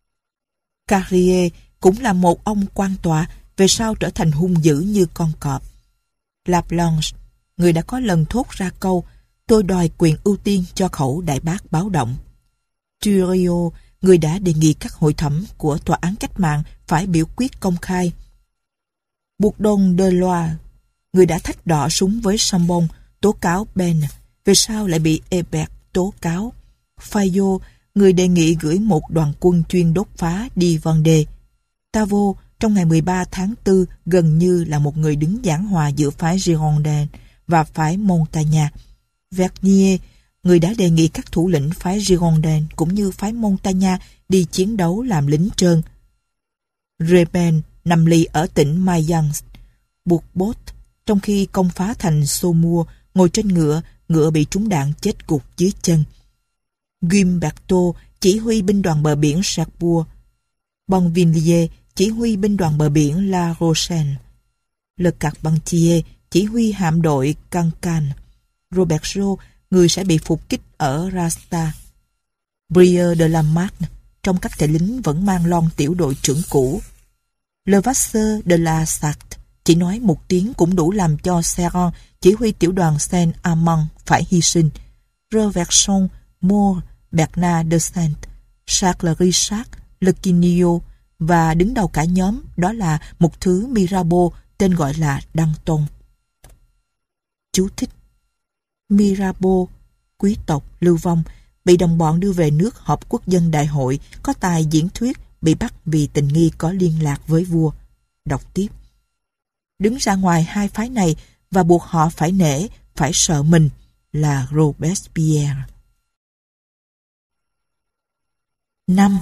Carrier cũng là một ông quan tòa, về sau trở thành hung dữ như con cọp. La Blanche, người đã có lần thốt ra câu tôi đòi quyền ưu tiên cho khẩu đại bác báo động. Thuriot, người đã đề nghị các hội thẩm của tòa án cách mạng phải biểu quyết công khai. Bourdon de Loire, người đã thách đỏ súng với Chambon, tố cáo Ben, về sau lại bị Hébert tố cáo. Fayot, người đề nghị gửi một đoàn quân chuyên đốt phá đi Vendée. Tavot, trong ngày mười ba tháng tư, gần như là một người đứng giảng hòa giữa phái Girondin và phái Montagnard. Vernier, người đã đề nghị các thủ lĩnh phái Girondin cũng như phái Montagnard đi chiến đấu làm lính trơn. Rebel nằm lì ở tỉnh Mayence. Bourbot, trong khi công phá thành Saumur, ngồi trên ngựa, ngựa bị trúng đạn chết gục dưới chân. Guimberto chỉ huy binh đoàn bờ biển Cherbourg. Bonvilliers chỉ huy binh đoàn bờ biển La Rochelle. Le Carpentier chỉ huy hạm đội Cancan. Roberto, người sẽ bị phục kích ở Rasta. Brieux de la Marne, trong các thể lính vẫn mang lon tiểu đội trưởng cũ. Levasseur de la Sarthe chỉ nói một tiếng cũng đủ làm cho Serran, chỉ huy tiểu đoàn Saint-Amand, phải hy sinh. Reverson, Moore, Bernard de Saint, Charles Richard, Lequinio, và đứng đầu cả nhóm đó là một thứ Mirabeau tên gọi là Danton. Chú thích: Mirabeau, quý tộc lưu vong, bị đồng bọn đưa về nước họp quốc dân đại hội, có tài diễn thuyết, bị bắt vì tình nghi có liên lạc với vua. Đọc tiếp: đứng ra ngoài hai phái này và buộc họ phải nể, phải sợ mình là Robespierre. năm.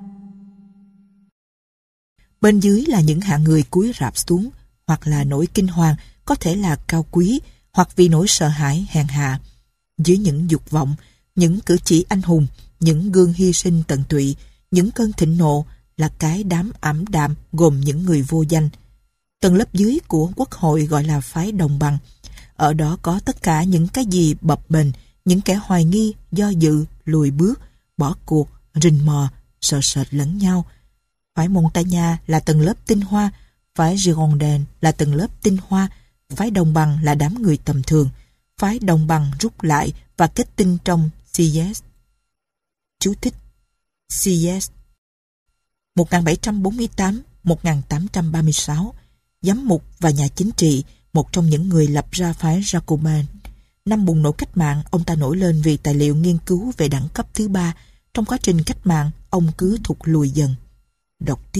Bên dưới là những hạng người cúi rạp xuống, hoặc là nỗi kinh hoàng, có thể là cao quý, hoặc vì nỗi sợ hãi hèn hạ. Dưới những dục vọng, những cử chỉ anh hùng, những gương hy sinh tận tụy, những cơn thịnh nộ là cái đám ảm đạm gồm những người vô danh. Tầng lớp dưới của quốc hội gọi là phái đồng bằng. Ở đó có tất cả những cái gì bập bềnh, những kẻ hoài nghi, do dự, lùi bước, bỏ cuộc, rình mò, sợ sệt lẫn nhau. Phái Montagnard là tầng lớp tinh hoa, phái Girondin là tầng lớp tinh hoa, phái đồng bằng là đám người tầm thường. Phái đồng bằng rút lại và kết tinh trong Sieyès. Chú thích: Sieyès một nghìn bảy trăm bốn mươi tám đến một nghìn tám trăm ba mươi sáu, giám mục và nhà chính trị, một trong những người lập ra phái Jacobin. Năm bùng nổ cách mạng, ông ta nổi lên vì tài liệu nghiên cứu về đẳng cấp thứ ba. Trong quá trình cách mạng, ông cứ thụt lùi dần. Đọc tiếp: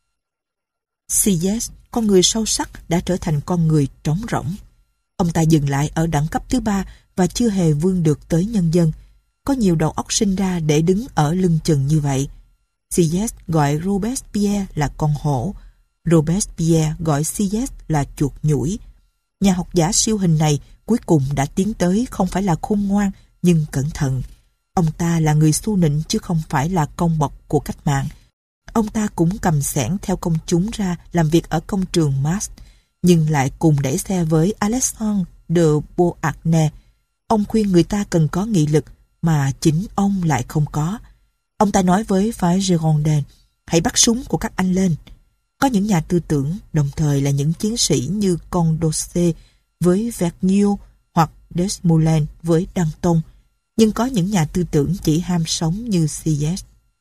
Sieyès, con người sâu sắc, đã trở thành con người trống rỗng. Ông ta dừng lại ở đẳng cấp thứ ba và chưa hề vươn được tới nhân dân. Có nhiều đầu óc sinh ra để đứng ở lưng chừng như vậy. Sieyès gọi Robespierre là con hổ. Robespierre gọi Sieyès là chuột nhủi. Nhà học giả siêu hình này cuối cùng đã tiến tới không phải là khôn ngoan nhưng cẩn thận. Ông ta là người xu nịnh chứ không phải là công bọc của cách mạng. Ông ta cũng cầm xẻng theo công chúng ra làm việc ở công trường Mars, nhưng lại cùng đẩy xe với Alexandre de Beauharnais. Ông khuyên người ta cần có nghị lực mà chính ông lại không có. Ông ta nói với phái Girondin: hãy bắt súng của các anh lên. Có những nhà tư tưởng đồng thời là những chiến sĩ như Condorcet với Vergniaud hoặc Desmoulins với Danton, nhưng có những nhà tư tưởng chỉ ham sống như Sieyès.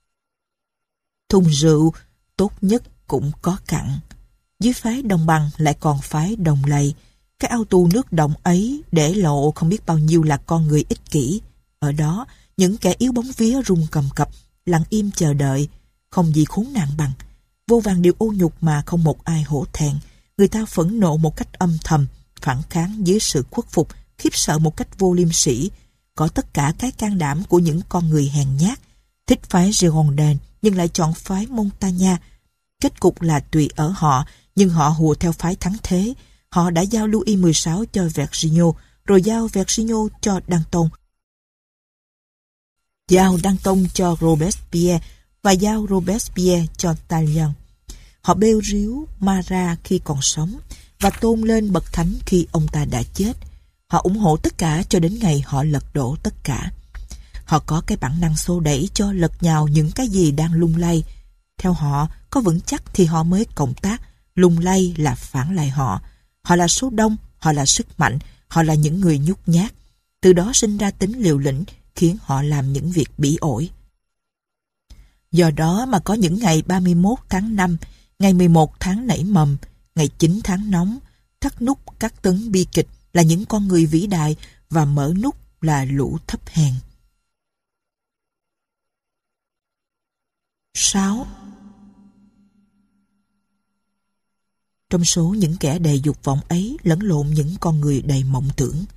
Thùng rượu tốt nhất cũng có cặn. Dưới phái đồng bằng lại còn phái đồng lầy. Cái ao tù nước động ấy để lộ không biết bao nhiêu là con người ích kỷ. Ở đó, những kẻ yếu bóng vía run cầm cập, lặng im chờ đợi, không gì khốn nạn bằng. Vô vàn điều ô nhục mà không một ai hổ thẹn. Người ta phẫn nộ một cách âm thầm, phản kháng dưới sự khuất phục, khiếp sợ một cách vô liêm sỉ. Có tất cả cái can đảm của những con người hèn nhát, thích phái Girondin nhưng lại chọn phái Montagnard. Kết cục là tùy ở họ, nhưng họ hùa theo phái thắng thế. Họ đã giao Louis mười sáu cho Vergniaud, rồi giao Vergniaud cho Danton, giao Danton cho Robespierre và giao Robespierre cho Talleyrand. Họ bêu ríu Marat khi còn sống và tôn lên bậc thánh khi ông ta đã chết. Họ ủng hộ tất cả cho đến ngày họ lật đổ tất cả. Họ có cái bản năng xô đẩy cho lật nhào những cái gì đang lung lay. Theo họ, có vững chắc thì họ mới cộng tác, lung lay là phản lại họ. Họ là số đông, họ là sức mạnh, họ là những người nhút nhát. Từ đó sinh ra tính liều lĩnh, khiến họ làm những việc bỉ ổi. Do đó mà có những ngày ba mươi mốt tháng năm, ngày mười một tháng nảy mầm, ngày chín tháng nóng, thắt nút các tấn bi kịch là những con người vĩ đại và mở nút là lũ thấp hèn. sáu. Trong số những kẻ đầy dục vọng ấy lẫn lộn những con người đầy mộng tưởng.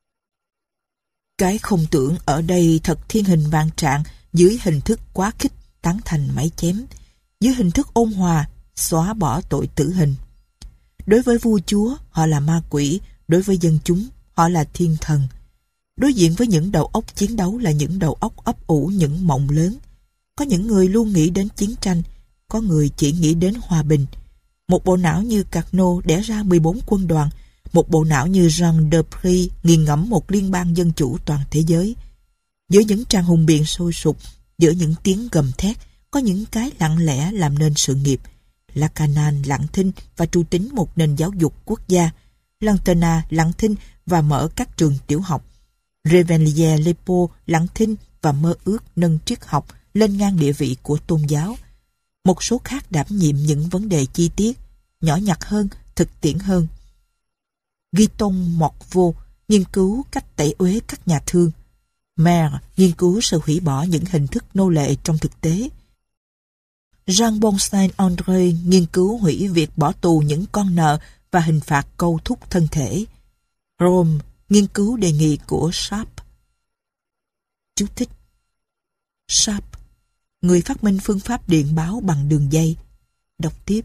Cái không tưởng ở đây thật thiên hình vạn trạng, dưới hình thức quá khích tán thành máy chém, dưới hình thức ôn hòa xóa bỏ tội tử hình. Đối với vua chúa, họ là ma quỷ, đối với dân chúng, họ là thiên thần. Đối diện với những đầu óc chiến đấu là những đầu óc ấp ủ những mộng lớn. Có những người luôn nghĩ đến chiến tranh, có người chỉ nghĩ đến hòa bình. Một bộ não như Carnot đẻ ra mười bốn quân đoàn, một bộ não như Jean Desprez nghiền ngẫm một liên bang dân chủ toàn thế giới. Giữa những tràng hùng biện sôi sục, giữa những tiếng gầm thét, có những cái lặng lẽ làm nên sự nghiệp. Lacanan lặng thinh và tru tính một nền giáo dục quốc gia. Lantena lặng thinh và mở các trường tiểu học. Revellier-Lepo lặng thinh và mơ ước nâng triết học lên ngang địa vị của tôn giáo. Một số khác đảm nhiệm những vấn đề chi tiết, nhỏ nhặt hơn, thực tiễn hơn. Guiton Morveau nghiên cứu cách tẩy uế các nhà thương. Maire nghiên cứu sự hủy bỏ những hình thức nô lệ trong thực tế. Jean Bonstein André nghiên cứu hủy việc bỏ tù những con nợ và hình phạt câu thúc thân thể. Rome nghiên cứu đề nghị của Sharp. Chú thích: Sharp, người phát minh phương pháp điện báo bằng đường dây. Đọc tiếp.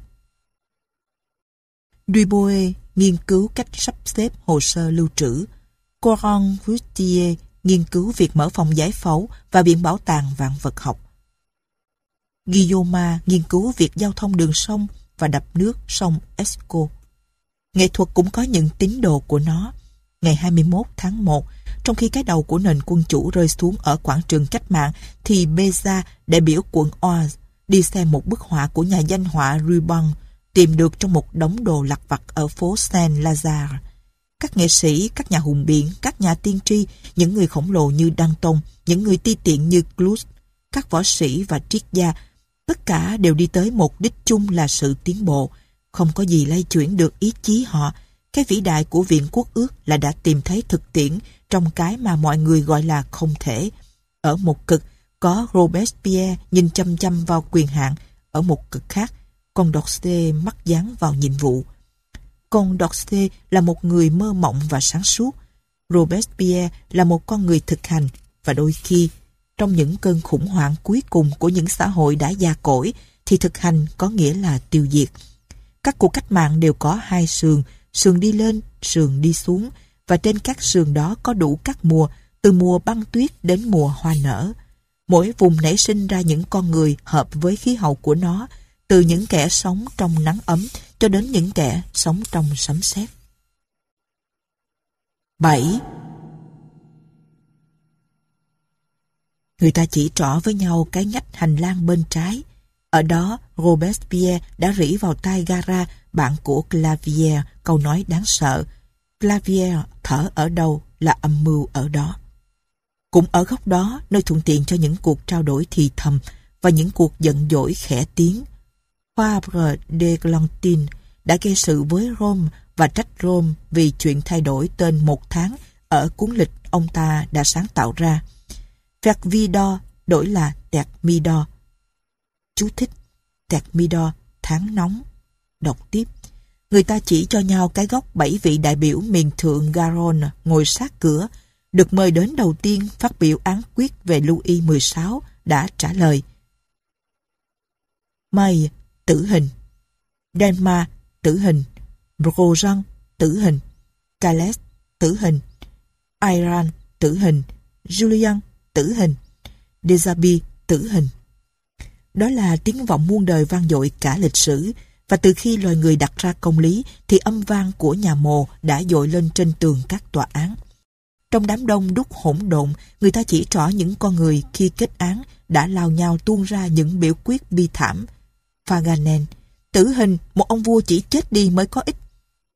Dubois nghiên cứu cách sắp xếp hồ sơ lưu trữ. Coran Fustier nghiên cứu việc mở phòng giải phẫu và viện bảo tàng vạn vật học. Guillaume nghiên cứu việc giao thông đường sông và đập nước sông Escaut. Nghệ thuật cũng có những tín đồ của nó. Ngày hai mươi mốt tháng một, trong khi cái đầu của nền quân chủ rơi xuống ở quảng trường cách mạng, thì Beza, đại biểu quận Oise, đi xem một bức họa của nhà danh họa Rubens tìm được trong một đống đồ lặt vặt ở phố Saint-Lazare. Các nghệ sĩ, các nhà hùng biện, các nhà tiên tri, những người khổng lồ như Danton, những người ti tiện như Cloust, các võ sĩ và triết gia, tất cả đều đi tới một đích chung là sự tiến bộ. Không có gì lay chuyển được ý chí họ. Cái vĩ đại của Viện Quốc ước là đã tìm thấy thực tiễn trong cái mà mọi người gọi là không thể. Ở một cực, có Robespierre nhìn chăm chăm vào quyền hạn. Ở một cực khác, Condorcet mắt dán vào nhiệm vụ. Condorcet là một người mơ mộng và sáng suốt. Robespierre là một con người thực hành, và đôi khi, trong những cơn khủng hoảng cuối cùng của những xã hội đã già cỗi, thì thực hành có nghĩa là tiêu diệt. Các cuộc cách mạng đều có hai sườn, sườn đi lên, sườn đi xuống, và trên các sườn đó có đủ các mùa, từ mùa băng tuyết đến mùa hoa nở. Mỗi vùng nảy sinh ra những con người hợp với khí hậu của nó, từ những kẻ sống trong nắng ấm cho đến những kẻ sống trong sấm sét. bảy. Người ta chỉ trỏ với nhau cái ngách hành lang bên trái. Ở đó, Robespierre đã rỉ vào tai Gara, bạn của Clavière, câu nói đáng sợ. Clavière thở ở đâu là âm mưu ở đó. Cũng ở góc đó, nơi thuận tiện cho những cuộc trao đổi thì thầm và những cuộc giận dỗi khẽ tiếng, Fabre de Glantine đã gây sự với Rome và trách Rome vì chuyện thay đổi tên một tháng ở cuốn lịch ông ta đã sáng tạo ra. Thermidor đổi là Thermidor. Chú thích: Thermidor, tháng nóng. Đọc tiếp. Người ta chỉ cho nhau cái góc bảy vị đại biểu miền thượng Garonne ngồi sát cửa, được mời đến đầu tiên phát biểu án quyết về Louis mười sáu, đã trả lời: May, tử hình. Denmark, tử hình. Broggen, tử hình. Calais, tử hình. Iran, tử hình. Julian, tử hình. Desabi, tử hình. Đó là tiếng vọng muôn đời vang dội cả lịch sử, và từ khi loài người đặt ra công lý thì âm vang của nhà mồ đã dội lên trên tường các tòa án. Trong đám đông đúc hỗn độn, người ta chỉ trỏ những con người khi kết án đã lao nhau tuôn ra những biểu quyết bi thảm. Paganen, tử hình, một ông vua chỉ chết đi mới có ích.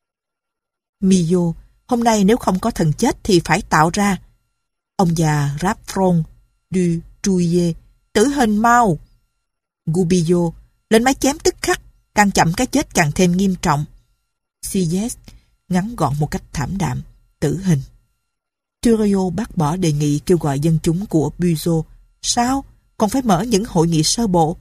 Millau, hôm nay nếu không có thần chết thì phải tạo ra. Ông già Rapfron du Truyé, tử hình mau. Gubillo, lên máy chém tức khắc, càng chậm cái chết càng thêm nghiêm trọng. Sieyès, ngắn gọn một cách thảm đạm, tử hình. Thuriot bác bỏ đề nghị kêu gọi dân chúng của Bugeaud. Sao? Còn phải mở những hội nghị sơ bộ.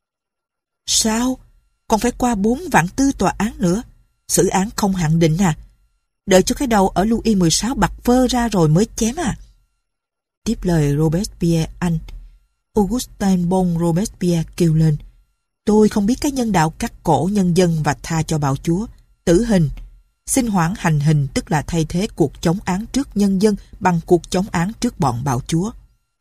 Sao? Còn phải qua bốn vạn tư tòa án nữa. Xử án không hạn định à? Đợi cho cái đầu ở Louis mười sáu bật vơ ra rồi mới chém à? Tiếp lời Robespierre Anh, Augustin Bon Robespierre kêu lên: tôi không biết cái nhân đạo cắt cổ nhân dân và tha cho bạo chúa. Tử hình. Xin hoãn hành hình, tức là thay thế cuộc chống án trước nhân dân bằng cuộc chống án trước bọn bạo chúa.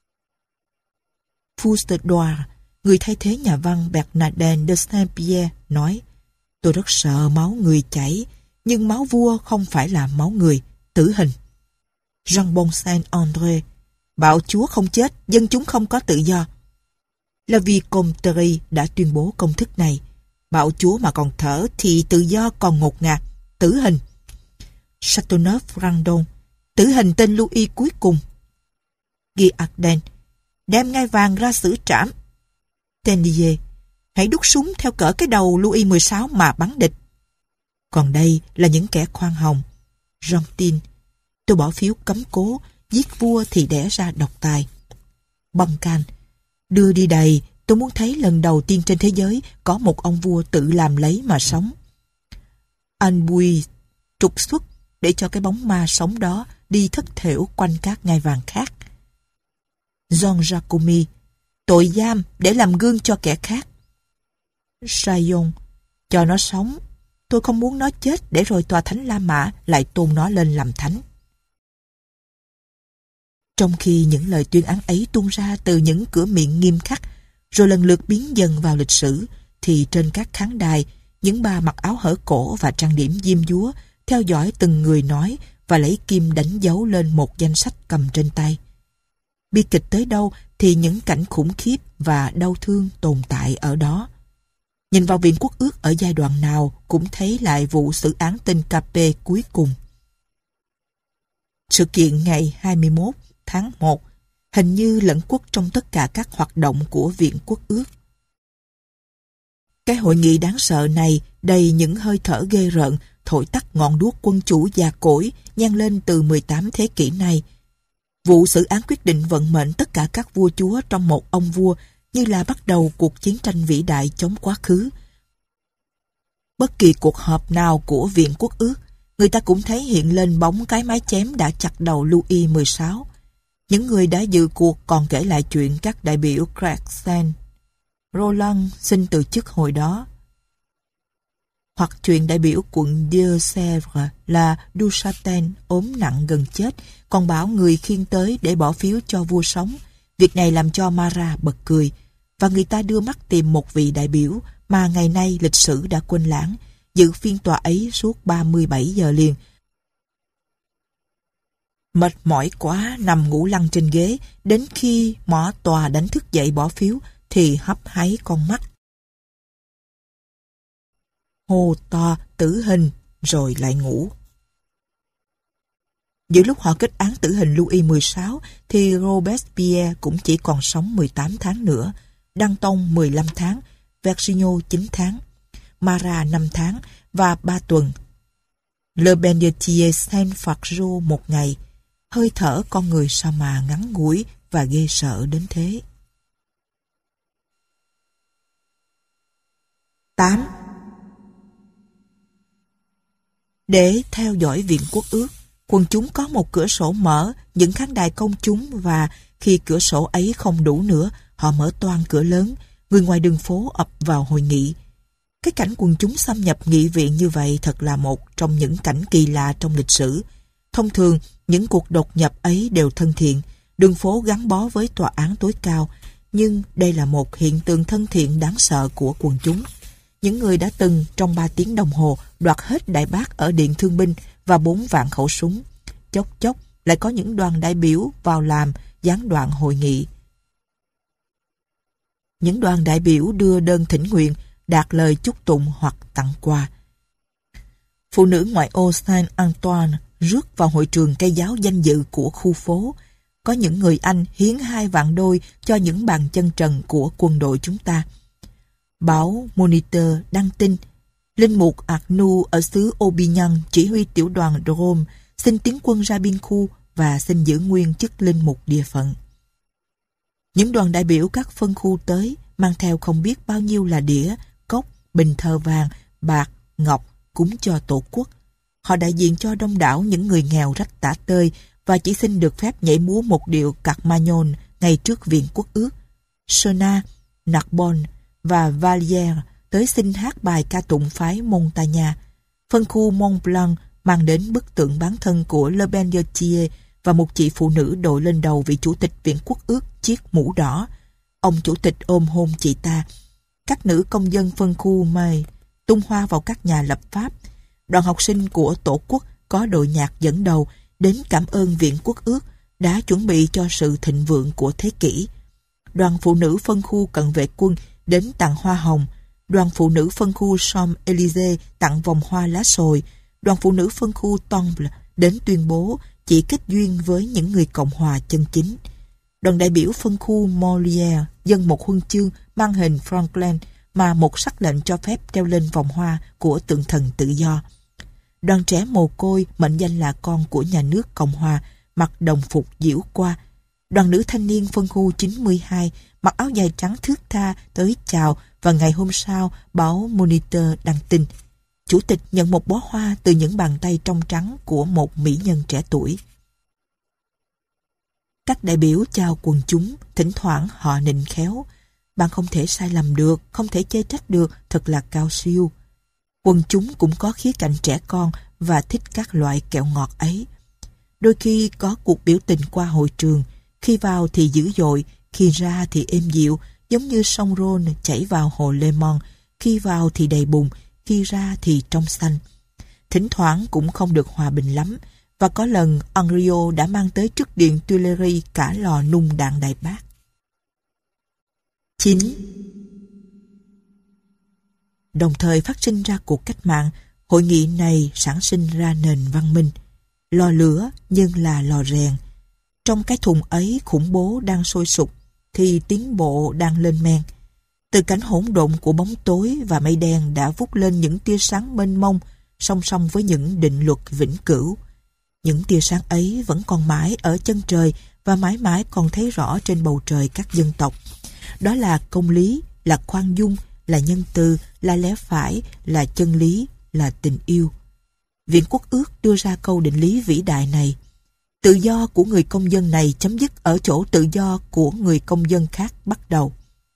Fouste-Doire, người thay thế nhà văn Bernardin de Saint-Pierre, nói: tôi rất sợ máu người chảy, nhưng máu vua không phải là máu người. Tử hình. Jean Bon Saint-André, bạo chúa không chết, dân chúng không có tự do. La Vicomterie đã tuyên bố công thức này. Bạo chúa mà còn thở thì tự do còn ngột ngạt. Tử hình. Chateauneuf-Randon, tử hình tên Louis cuối cùng. Guy Arden, đem ngai vàng ra xử trảm. Tendier, hãy đút súng theo cỡ cái đầu Louis mười sáu mà bắn địch. Còn đây là những kẻ khoan hồng. Jontin, tôi bỏ phiếu cấm cố, giết vua thì đẻ ra độc tài. Buncan, đưa đi đầy, tôi muốn thấy lần đầu tiên trên thế giới có một ông vua tự làm lấy mà sống. Anbui, trục xuất để cho cái bóng ma sống đó đi thất thểu quanh các ngai vàng khác. Jean Jacomi, tội giam để làm gương cho kẻ khác. Sayon, cho nó sống, tôi không muốn nó chết để rồi tòa thánh La Mã lại tôn nó lên làm thánh. Trong khi những lời tuyên án ấy tuôn ra từ những cửa miệng nghiêm khắc, rồi lần lượt biến dần vào lịch sử, thì trên các khán đài, những bà mặc áo hở cổ và trang điểm diêm dúa theo dõi từng người nói và lấy kim đánh dấu lên một danh sách cầm trên tay. Bi kịch tới đâu thì những cảnh khủng khiếp và đau thương tồn tại ở đó. Nhìn vào Viện Quốc ước ở giai đoạn nào cũng thấy lại vụ xử án tên Capet cuối cùng. Sự kiện ngày hai mươi mốt tháng một hình như lẫn quất trong tất cả các hoạt động của Viện Quốc ước. Cái hội nghị đáng sợ này đầy những hơi thở ghê rợn, thổi tắt ngọn đuốc quân chủ già cỗi nhen lên từ mười tám thế kỷ này. Vụ xử án quyết định vận mệnh tất cả các vua chúa trong một ông vua, như là bắt đầu cuộc chiến tranh vĩ đại chống quá khứ. Bất kỳ cuộc họp nào của Viện Quốc ước, người ta cũng thấy hiện lên bóng cái mái chém đã chặt đầu Louis mười sáu. Những người đã dự cuộc còn kể lại chuyện các đại biểu Craigsen, Roland xin từ chức hồi đó, hoặc chuyện đại biểu quận Deux-Sèvres là Duchatel ốm nặng gần chết, còn bảo người khiêng tới để bỏ phiếu cho vua sống. Việc này làm cho Marat bật cười, và người ta đưa mắt tìm một vị đại biểu mà ngày nay lịch sử đã quên lãng, dự phiên tòa ấy suốt ba mươi bảy giờ liền. Mệt mỏi quá nằm ngủ lăn trên ghế, đến khi mỏ tòa đánh thức dậy bỏ phiếu thì hấp háy con mắt. Hô to tử hình rồi lại ngủ. Giữa lúc họ kết án tử hình Louis mười sáu thì Robespierre cũng chỉ còn sống mười tám tháng nữa, Danton mười lăm tháng, Vergniaud chín tháng, Marat năm tháng và ba tuần. Le Benetier Saint-Fargeau một ngày. Hơi thở con người sao mà ngắn ngủi và ghê sợ đến thế. tám. Để theo dõi Viện Quốc ước, quần chúng có một cửa sổ mở, những khán đài công chúng, và khi cửa sổ ấy không đủ nữa, họ mở toang cửa lớn, người ngoài đường phố ập vào hội nghị. Cái cảnh quần chúng xâm nhập nghị viện như vậy thật là một trong những cảnh kỳ lạ trong lịch sử. Thông thường, những cuộc đột nhập ấy đều thân thiện, đường phố gắn bó với tòa án tối cao, nhưng đây là một hiện tượng thân thiện đáng sợ của quần chúng. Những người đã từng trong ba tiếng đồng hồ đoạt hết đại bác ở Điện Thương binh và bốn vạn khẩu súng. Chốc chốc lại có những đoàn đại biểu vào làm gián đoạn hội nghị. Những đoàn đại biểu đưa đơn thỉnh nguyện, đạt lời chúc tụng hoặc tặng quà. Phụ nữ ngoại ô Saint Antoine rước vào hội trường cây giáo danh dự của khu phố. Có những người Anh hiến hai vạn đôi cho những bàn chân trần của quân đội chúng ta. Báo Moniteur đăng tin, linh mục Arnoux ở xứ Aubignan chỉ huy tiểu đoàn Drôme xin tiến quân ra biên khu và xin giữ nguyên chức linh mục địa phận. Những đoàn đại biểu các phân khu tới mang theo không biết bao nhiêu là đĩa, cốc, bình thờ vàng, bạc, ngọc cúng cho tổ quốc. Họ đại diện cho đông đảo những người nghèo rách tả tơi và chỉ xin được phép nhảy múa một điệu Carmagnole ngay trước Viện Quốc ước. Sona, Narbonne và Vallière tới xin hát bài ca tụng phái Montagna. Phân khu Mont Blanc mang đến bức tượng bán thân của Le Benetier và một chị phụ nữ đội lên đầu vị chủ tịch Viện Quốc ước chiếc mũ đỏ. Ông chủ tịch ôm hôn chị ta. Các nữ công dân phân khu Mai tung hoa vào các nhà lập pháp. Đoàn học sinh của Tổ quốc có đội nhạc dẫn đầu đến cảm ơn Viện Quốc ước đã chuẩn bị cho sự thịnh vượng của thế kỷ. Đoàn phụ nữ phân khu cận vệ quân đến tặng hoa hồng. Đoàn phụ nữ phân khu Champs-Élysées tặng vòng hoa lá sồi. Đoàn phụ nữ phân khu Temple đến tuyên bố chỉ kết duyên với những người Cộng hòa chân chính. Đoàn đại biểu phân khu Molière dâng một huân chương mang hình Franklin mà một sắc lệnh cho phép treo lên vòng hoa của tượng thần tự do. Đoàn trẻ mồ côi mệnh danh là con của nhà nước Cộng hòa mặc đồng phục diễu qua. Đoàn nữ thanh niên phân khu chín mươi hai mặc áo dài trắng thướt tha tới chào và ngày hôm sau báo Moniteur đăng tin. Chủ tịch nhận một bó hoa từ những bàn tay trong trắng của một mỹ nhân trẻ tuổi. Các đại biểu chào quần chúng, thỉnh thoảng họ nịnh khéo. Bạn không thể sai lầm được, không thể chê trách được, thật là cao siêu. Quần chúng cũng có khía cạnh trẻ con và thích các loại kẹo ngọt ấy. Đôi khi có cuộc biểu tình qua hội trường, khi vào thì dữ dội, khi ra thì êm dịu, giống như sông Rhône chảy vào hồ Le Mans, khi vào thì đầy bùn, khi ra thì trong xanh. Thỉnh thoảng cũng không được hòa bình lắm, và có lần Henriot đã mang tới trước điện Tuileries cả lò nung đạn đại bác. chín. Đồng thời phát sinh ra cuộc cách mạng, hội nghị này sản sinh ra nền văn minh. Lò lửa nhưng là lò rèn. Trong cái thùng ấy khủng bố đang sôi sục, thì tiến bộ đang lên men. Từ cảnh hỗn độn của bóng tối và mây đen đã vút lên những tia sáng mênh mông, song song với những định luật vĩnh cửu. Những tia sáng ấy vẫn còn mãi ở chân trời và mãi mãi còn thấy rõ trên bầu trời các dân tộc. Đó là công lý, là khoan dung, là nhân từ, là lẽ phải, là chân lý, là tình yêu. Viện Quốc ước đưa ra câu định lý vĩ đại này. Tự do của người công dân này chấm dứt ở chỗ tự do của người công dân khác bắt đầu.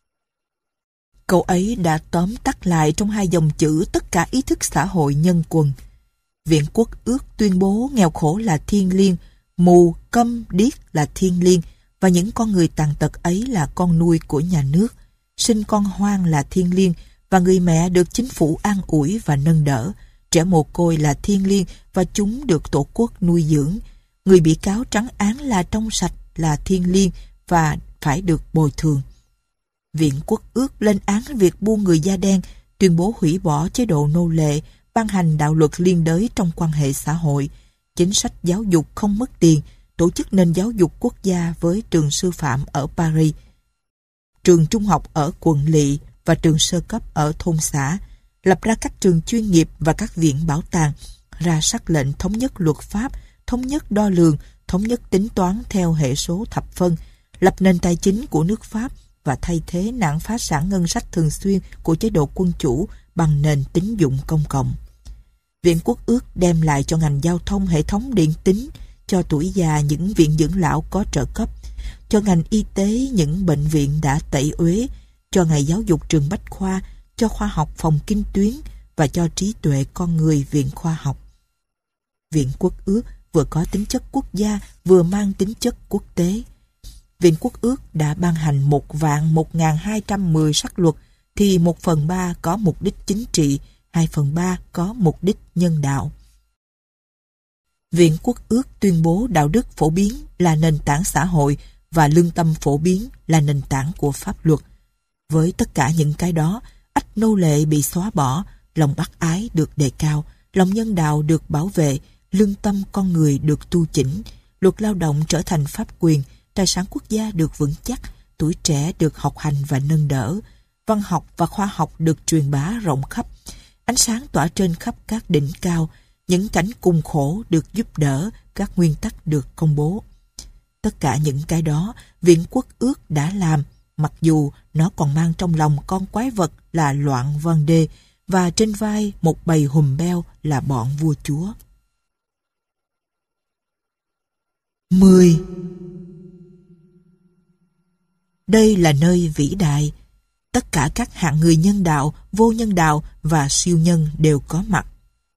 Câu ấy đã tóm tắt lại trong hai dòng chữ tất cả ý thức xã hội nhân quần. Viện Quốc ước tuyên bố nghèo khổ là thiêng liêng, mù, câm, điếc là thiêng liêng, và những con người tàn tật ấy là con nuôi của nhà nước. Sinh con hoang là thiêng liêng, và người mẹ được chính phủ an ủi và nâng đỡ. Trẻ mồ côi là thiêng liêng, và chúng được tổ quốc nuôi dưỡng. Người bị cáo trắng án là trong sạch, là thiêng liêng, và phải được bồi thường. Viện Quốc ước lên án việc buôn người da đen, tuyên bố hủy bỏ chế độ nô lệ, ban hành đạo luật liên đới trong quan hệ xã hội, chính sách giáo dục không mất tiền, tổ chức nền giáo dục quốc gia với trường sư phạm ở Paris, trường trung học ở quận lỵ và trường sơ cấp ở thôn xã, lập ra các trường chuyên nghiệp và các viện bảo tàng, ra sắc lệnh thống nhất luật pháp, thống nhất đo lường, thống nhất tính toán theo hệ số thập phân, lập nền tài chính của nước Pháp và thay thế nạn phá sản ngân sách thường xuyên của chế độ quân chủ bằng nền tín dụng công cộng. Viện Quốc ước đem lại cho ngành giao thông hệ thống điện tín, cho tuổi già những viện dưỡng lão có trợ cấp, cho ngành y tế những bệnh viện đã tẩy uế, cho ngành giáo dục trường bách khoa, cho khoa học phòng kinh tuyến và cho trí tuệ con người viện khoa học. Viện Quốc ước vừa có tính chất quốc gia vừa mang tính chất quốc tế. Viện Quốc ước đã ban hành một vạn một ngàn hai trăm mười sắc luật, thì một phần ba có mục đích chính trị, hai phần ba có mục đích nhân đạo. Viện Quốc ước tuyên bố đạo đức phổ biến là nền tảng xã hội và lương tâm phổ biến là nền tảng của pháp luật. Với tất cả những cái đó, ách nô lệ bị xóa bỏ, lòng bác ái được đề cao, lòng nhân đạo được bảo vệ, lương tâm con người được tu chỉnh, luật lao động trở thành pháp quyền, tài sản quốc gia được vững chắc, tuổi trẻ được học hành và nâng đỡ, văn học và khoa học được truyền bá rộng khắp, ánh sáng tỏa trên khắp các đỉnh cao, những cảnh cùng khổ được giúp đỡ, các nguyên tắc được công bố. Tất cả những cái đó, Viện Quốc ước đã làm, mặc dù nó còn mang trong lòng con quái vật là loạn văn đê và trên vai một bầy hùm beo là bọn vua chúa. mười. Đây là nơi vĩ đại. Tất cả các hạng người nhân đạo, vô nhân đạo và siêu nhân đều có mặt.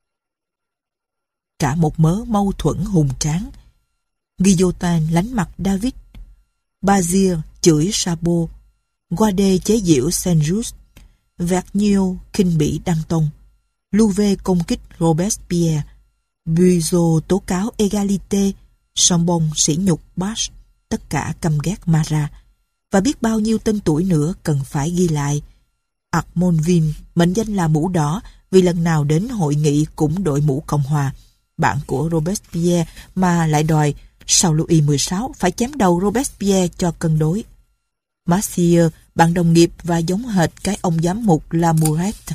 Cả một mớ mâu thuẫn hùng tráng. Guillotin lánh mặt David, Bazir chửi Chabot, Guadet chế giễu Saint-Just, Vergniaud khinh bỉ Danton, Louvet công kích Robespierre, Buisson tố cáo Égalité, Chambon sỉ nhục Barthes, tất cả căm ghét Marat, và biết bao nhiêu tên tuổi nữa cần phải ghi lại. Armonville mệnh danh là mũ đỏ vì lần nào đến hội nghị cũng đội mũ Cộng hòa. Bạn của Robespierre mà lại đòi sau Louis mười sáu phải chém đầu Robespierre cho cân đối. Massieu, bạn đồng nghiệp và giống hệt cái ông giám mục Lamourette.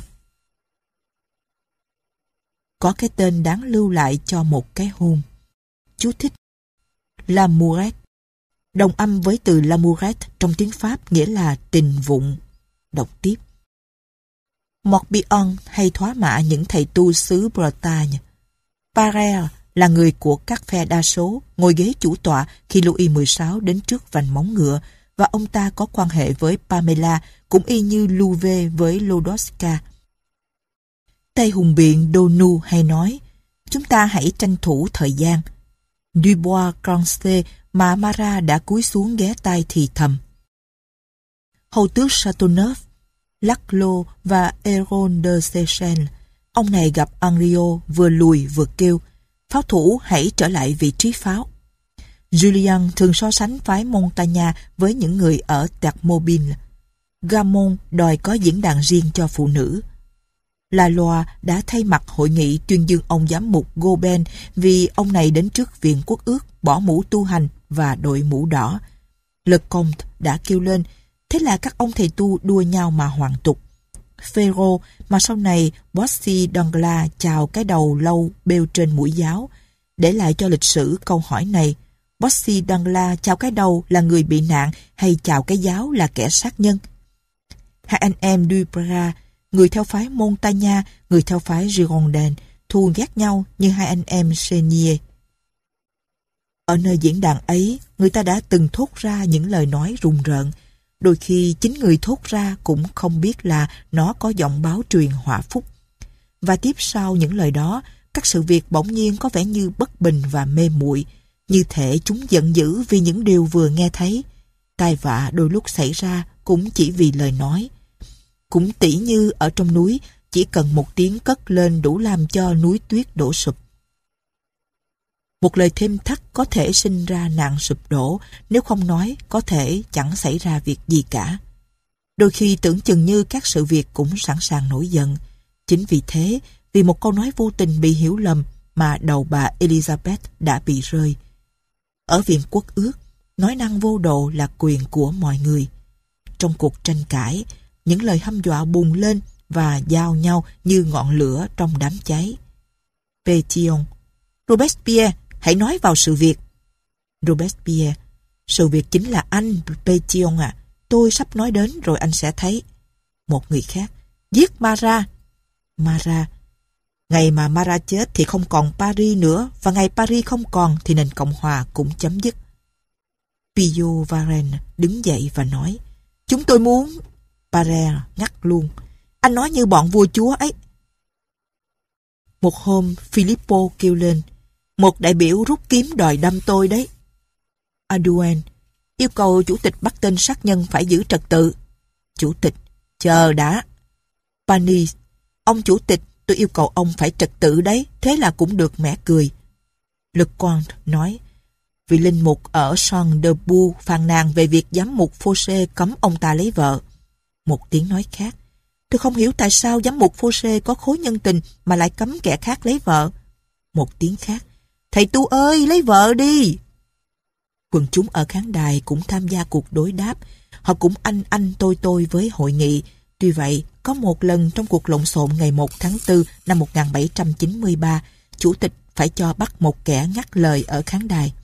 Có cái tên đáng lưu lại cho một cái hôn. Chú thích: Lamourette, đồng âm với từ Lamourette trong tiếng Pháp nghĩa là tình vụng. Đọc tiếp: Morbihan hay thoá mạ những thầy tu xứ Bretagne. Parère là người của các phe đa số, ngồi ghế chủ tọa khi Louis mười sáu đến trước vành móng ngựa, và ông ta có quan hệ với Pamela cũng y như Louvet với Lodoska. Tây hùng biện Donu hay nói: chúng ta hãy tranh thủ thời gian. Dubois Grandet mà Marat đã cúi xuống ghé tai thì thầm. Hầu tước Chateauneuf, Laclos và Héron de Seychelles. Ông này gặp Henriot vừa lùi vừa kêu: pháo thủ hãy trở lại vị trí pháo. Julien thường so sánh phái Montagnard với những người ở Thermopylae. Gamon đòi có diễn đàn riêng cho phụ nữ. Laloy đã thay mặt hội nghị tuyên dương ông giám mục Goben vì ông này đến trước Viện Quốc ước, bỏ mũ tu hành và đội mũ đỏ. Lecomte đã kêu lên: thế là các ông thầy tu đua nhau mà hoàn tục. Ferro mà sau này Boissy Dangla chào cái đầu lâu bêu trên mũi giáo, để lại cho lịch sử câu hỏi này: Boissy Dangla chào cái đầu là người bị nạn hay chào cái giáo là kẻ sát nhân? Hai anh em Duprat, người theo phái Montagnard, người theo phái Girondin, thù ghét nhau như hai anh em Chenier. Ở nơi diễn đàn ấy, người ta đã từng thốt ra những lời nói rùng rợn. Đôi khi chính người thốt ra cũng không biết là nó có giọng báo truyền họa phúc. Và tiếp sau những lời đó, các sự việc bỗng nhiên có vẻ như bất bình và mê muội, như thể chúng giận dữ vì những điều vừa nghe thấy. Tai vạ đôi lúc xảy ra cũng chỉ vì lời nói. Cũng tỉ như ở trong núi, chỉ cần một tiếng cất lên đủ làm cho núi tuyết đổ sụp. Một lời thêm thắt có thể sinh ra nạn sụp đổ, nếu không nói có thể chẳng xảy ra việc gì cả. Đôi khi tưởng chừng như các sự việc cũng sẵn sàng nổi giận. Chính vì thế, vì một câu nói vô tình bị hiểu lầm mà đầu bà Elizabeth đã bị rơi. Ở Viện Quốc ước, nói năng vô độ là quyền của mọi người. Trong cuộc tranh cãi, những lời hăm dọa bùng lên và giao nhau như ngọn lửa trong đám cháy. Pétion: Robespierre, hãy nói vào sự việc. Robespierre: sự việc chính là anh, Pétion à. Tôi sắp nói đến rồi anh sẽ thấy. Một người khác: giết Marat. Marat: ngày mà Marat chết thì không còn Paris nữa, và ngày Paris không còn thì nền Cộng hòa cũng chấm dứt. Pillot Varenne đứng dậy và nói: chúng tôi muốn... Parère ngắt luôn: Anh nói như bọn vua chúa ấy. Một hôm, Filippo kêu lên, một đại biểu rút kiếm đòi đâm tôi đấy. Audouin yêu cầu chủ tịch bắt tên sát nhân phải giữ trật tự. Chủ tịch, chờ đã. Panis, ông chủ tịch, tôi yêu cầu ông phải trật tự đấy, thế là cũng được mẻ cười. Leconte nói, vị linh mục ở Saint-Denis phàn nàn về việc giám mục Fauchet cấm ông ta lấy vợ. Một tiếng nói khác, tôi không hiểu tại sao giám mục Fauchet có khối nhân tình mà lại cấm kẻ khác lấy vợ. Một tiếng khác, thầy tu ơi, lấy vợ đi. Quần chúng ở khán đài cũng tham gia cuộc đối đáp. Họ cũng anh anh tôi tôi với hội nghị. Tuy vậy, có một lần trong cuộc lộn xộn ngày một tháng tư năm một nghìn bảy trăm chín mươi ba, chủ tịch phải cho bắt một kẻ ngắt lời ở khán đài.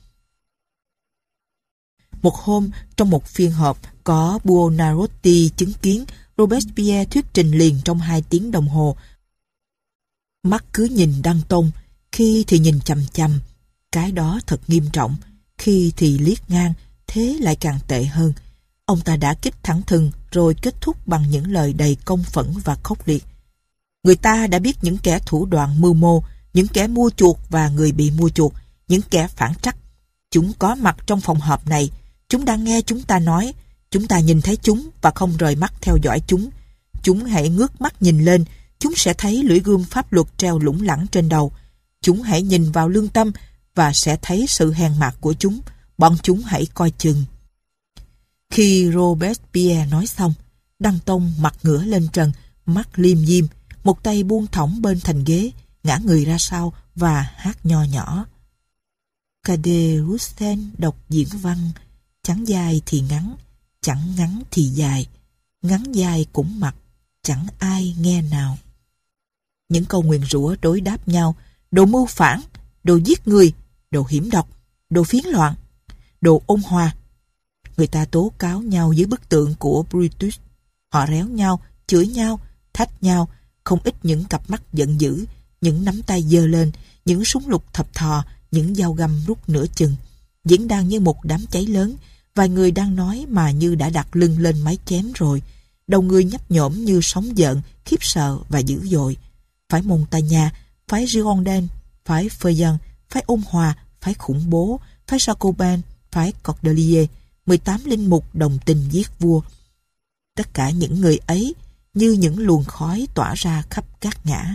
Một hôm, trong một phiên họp, có Buonarroti chứng kiến Robespierre thuyết trình liền trong hai tiếng đồng hồ. Mắt cứ nhìn Danton, khi thì nhìn chằm chằm. Cái đó thật nghiêm trọng. Khi thì liếc ngang, thế lại càng tệ hơn. Ông ta đã kích thẳng thừng rồi kết thúc bằng những lời đầy công phẫn và khốc liệt. Người ta đã biết những kẻ thủ đoạn mưu mô, những kẻ mua chuộc và người bị mua chuộc, những kẻ phản trắc. Chúng có mặt trong phòng họp này, chúng đang nghe chúng ta nói, chúng ta nhìn thấy chúng và không rời mắt theo dõi chúng. Chúng hãy ngước mắt nhìn lên, chúng sẽ thấy lưỡi gươm pháp luật treo lủng lẳng trên đầu. Chúng hãy nhìn vào lương tâm và sẽ thấy sự hèn mạt của chúng. Bọn chúng hãy coi chừng. Khi Robespierre nói xong, Danton mặt ngửa lên trần, mắt liêm diêm, một tay buông thõng bên thành ghế, ngã người ra sau và hát nho nhỏ. Cadet Roussel đọc diễn văn, chẳng dài thì ngắn, chẳng ngắn thì dài, ngắn dài cũng mặc, chẳng ai nghe nào. Những câu nguyền rủa đối đáp nhau, đồ mưu phản, đồ giết người, đồ hiểm độc, đồ phiến loạn, đồ ôn hòa. Người ta tố cáo nhau dưới bức tượng của Brutus. Họ réo nhau, chửi nhau, thách nhau, không ít những cặp mắt giận dữ, những nắm tay giơ lên, những súng lục thập thò, những dao găm rút nửa chừng. Diễn đàn như một đám cháy lớn, vài người đang nói mà như đã đặt lưng lên máy chém rồi. Đầu người nhấp nhổm như sóng giận, khiếp sợ và dữ dội. Phải Montaigne, phải Girondin, phải Feuillant, phải ôn hòa, phải khủng bố, phải Jacobin, phải Cordelier, mười tám linh mục đồng tình giết vua. Tất cả những người ấy như những luồng khói tỏa ra khắp các ngã.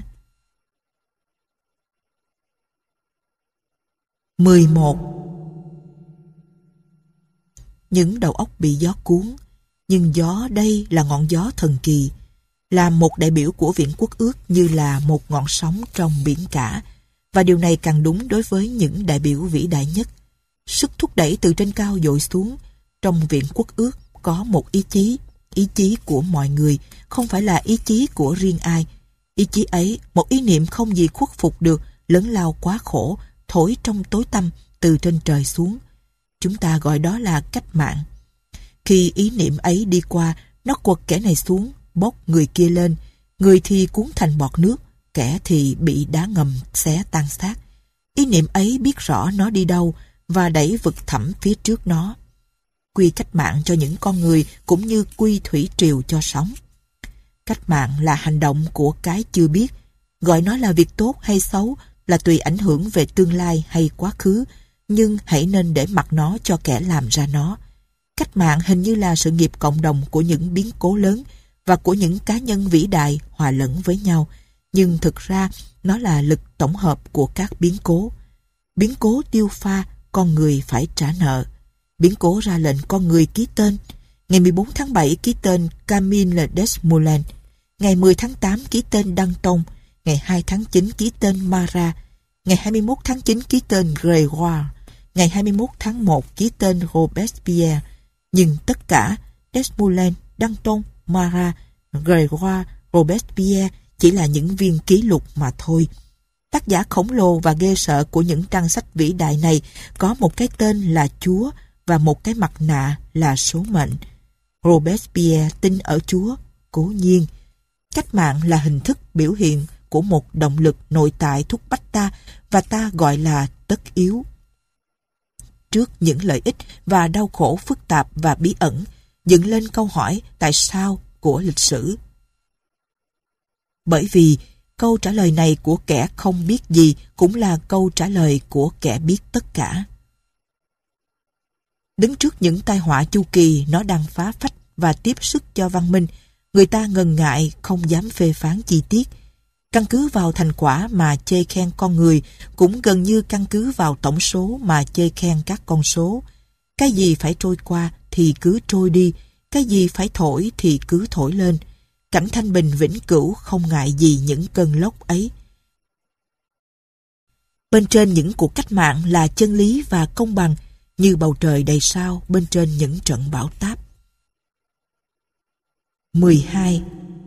mười một. Những đầu óc bị gió cuốn, nhưng gió đây là ngọn gió thần kỳ, làm một đại biểu của Viện Quốc ước như là một ngọn sóng trong biển cả, và điều này càng đúng đối với những đại biểu vĩ đại nhất. Sức thúc đẩy từ trên cao dội xuống. Trong Viện Quốc ước có một ý chí, ý chí của mọi người, không phải là ý chí của riêng ai. Ý chí ấy, một ý niệm không gì khuất phục được, lớn lao quá khổ, thổi trong tối tăm từ trên trời xuống. Chúng ta gọi đó là cách mạng. Khi ý niệm ấy đi qua, nó quật kẻ này xuống, bốc người kia lên, người thì cuốn thành bọt nước, kẻ thì bị đá ngầm xé tan xác. Ý niệm ấy biết rõ nó đi đâu và đẩy vực thẳm phía trước nó. Quy cách mạng cho những con người cũng như quy thủy triều cho sóng. Cách mạng là hành động của cái chưa biết. Gọi nó là việc tốt hay xấu là tùy ảnh hưởng về tương lai hay quá khứ, nhưng hãy nên để mặc nó cho kẻ làm ra nó. Cách mạng hình như là sự nghiệp cộng đồng của những biến cố lớn và của những cá nhân vĩ đại hòa lẫn với nhau, nhưng thực ra nó là lực tổng hợp của các biến cố. Biến cố tiêu pha, con người phải trả nợ. Biến cố ra lệnh con người ký tên. Ngày mười bốn tháng bảy ký tên Camille Desmoulins. Ngày mười tháng tám ký tên Danton. Ngày hai tháng chín ký tên Marat. Ngày hai mươi mốt tháng chín ký tên Grégoire. Ngày hai mươi mốt tháng một ký tên Robespierre. Nhưng tất cả Desmoulins, Danton, Marat, Grégoire, Robespierre chỉ là những viên ký lục mà thôi. Tác giả khổng lồ và ghê sợ của những trang sách vĩ đại này có một cái tên là Chúa và một cái mặt nạ là số mệnh. Robespierre tin ở Chúa, cố nhiên. Cách mạng là hình thức biểu hiện của một động lực nội tại thúc bách ta và ta gọi là tất yếu. Trước những lợi ích và đau khổ phức tạp và bí ẩn, dựng lên câu hỏi tại sao của lịch sử. Bởi vì câu trả lời này của kẻ không biết gì cũng là câu trả lời của kẻ biết tất cả. Đứng trước những tai họa chu kỳ nó đang phá phách và tiếp sức cho văn minh, người ta ngần ngại không dám phê phán chi tiết. Căn cứ vào thành quả mà chê khen con người cũng gần như căn cứ vào tổng số mà chê khen các con số. Cái gì phải trôi qua thì cứ trôi đi, cái gì phải thổi thì cứ thổi lên. Cảnh thanh bình vĩnh cửu không ngại gì những cơn lốc ấy. Bên trên những cuộc cách mạng là chân lý và công bằng, như bầu trời đầy sao bên trên những trận bão táp. mười hai.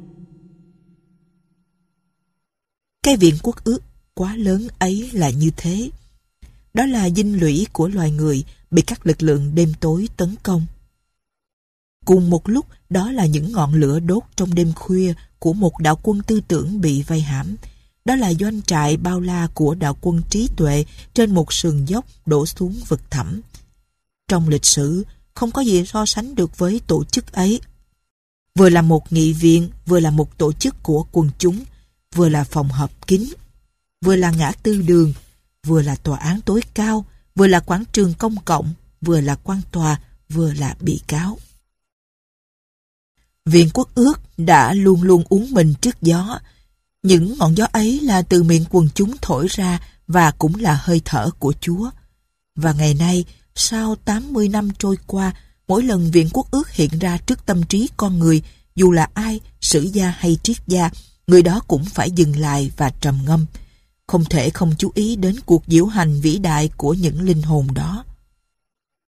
Cái viện quốc ước quá lớn ấy là như thế. Đó là dinh lũy của loài người bị các lực lượng đêm tối tấn công. Cùng một lúc đó là những ngọn lửa đốt trong đêm khuya của một đạo quân tư tưởng bị vây hãm. Đó là doanh trại bao la của đạo quân trí tuệ trên một sườn dốc đổ xuống vực thẳm. Trong lịch sử, không có gì so sánh được với tổ chức ấy. Vừa là một nghị viện, vừa là một tổ chức của quần chúng, vừa là phòng họp kín, vừa là ngã tư đường, vừa là tòa án tối cao, vừa là quảng trường công cộng, vừa là quan tòa, vừa là bị cáo. Viện quốc ước đã luôn luôn uốn mình trước gió. Những ngọn gió ấy là từ miệng quần chúng thổi ra và cũng là hơi thở của Chúa. Và ngày nay, sau tám mươi năm trôi qua, mỗi lần viện quốc ước hiện ra trước tâm trí con người, dù là ai, sử gia hay triết gia, người đó cũng phải dừng lại và trầm ngâm. Không thể không chú ý đến cuộc diễu hành vĩ đại của những linh hồn đó.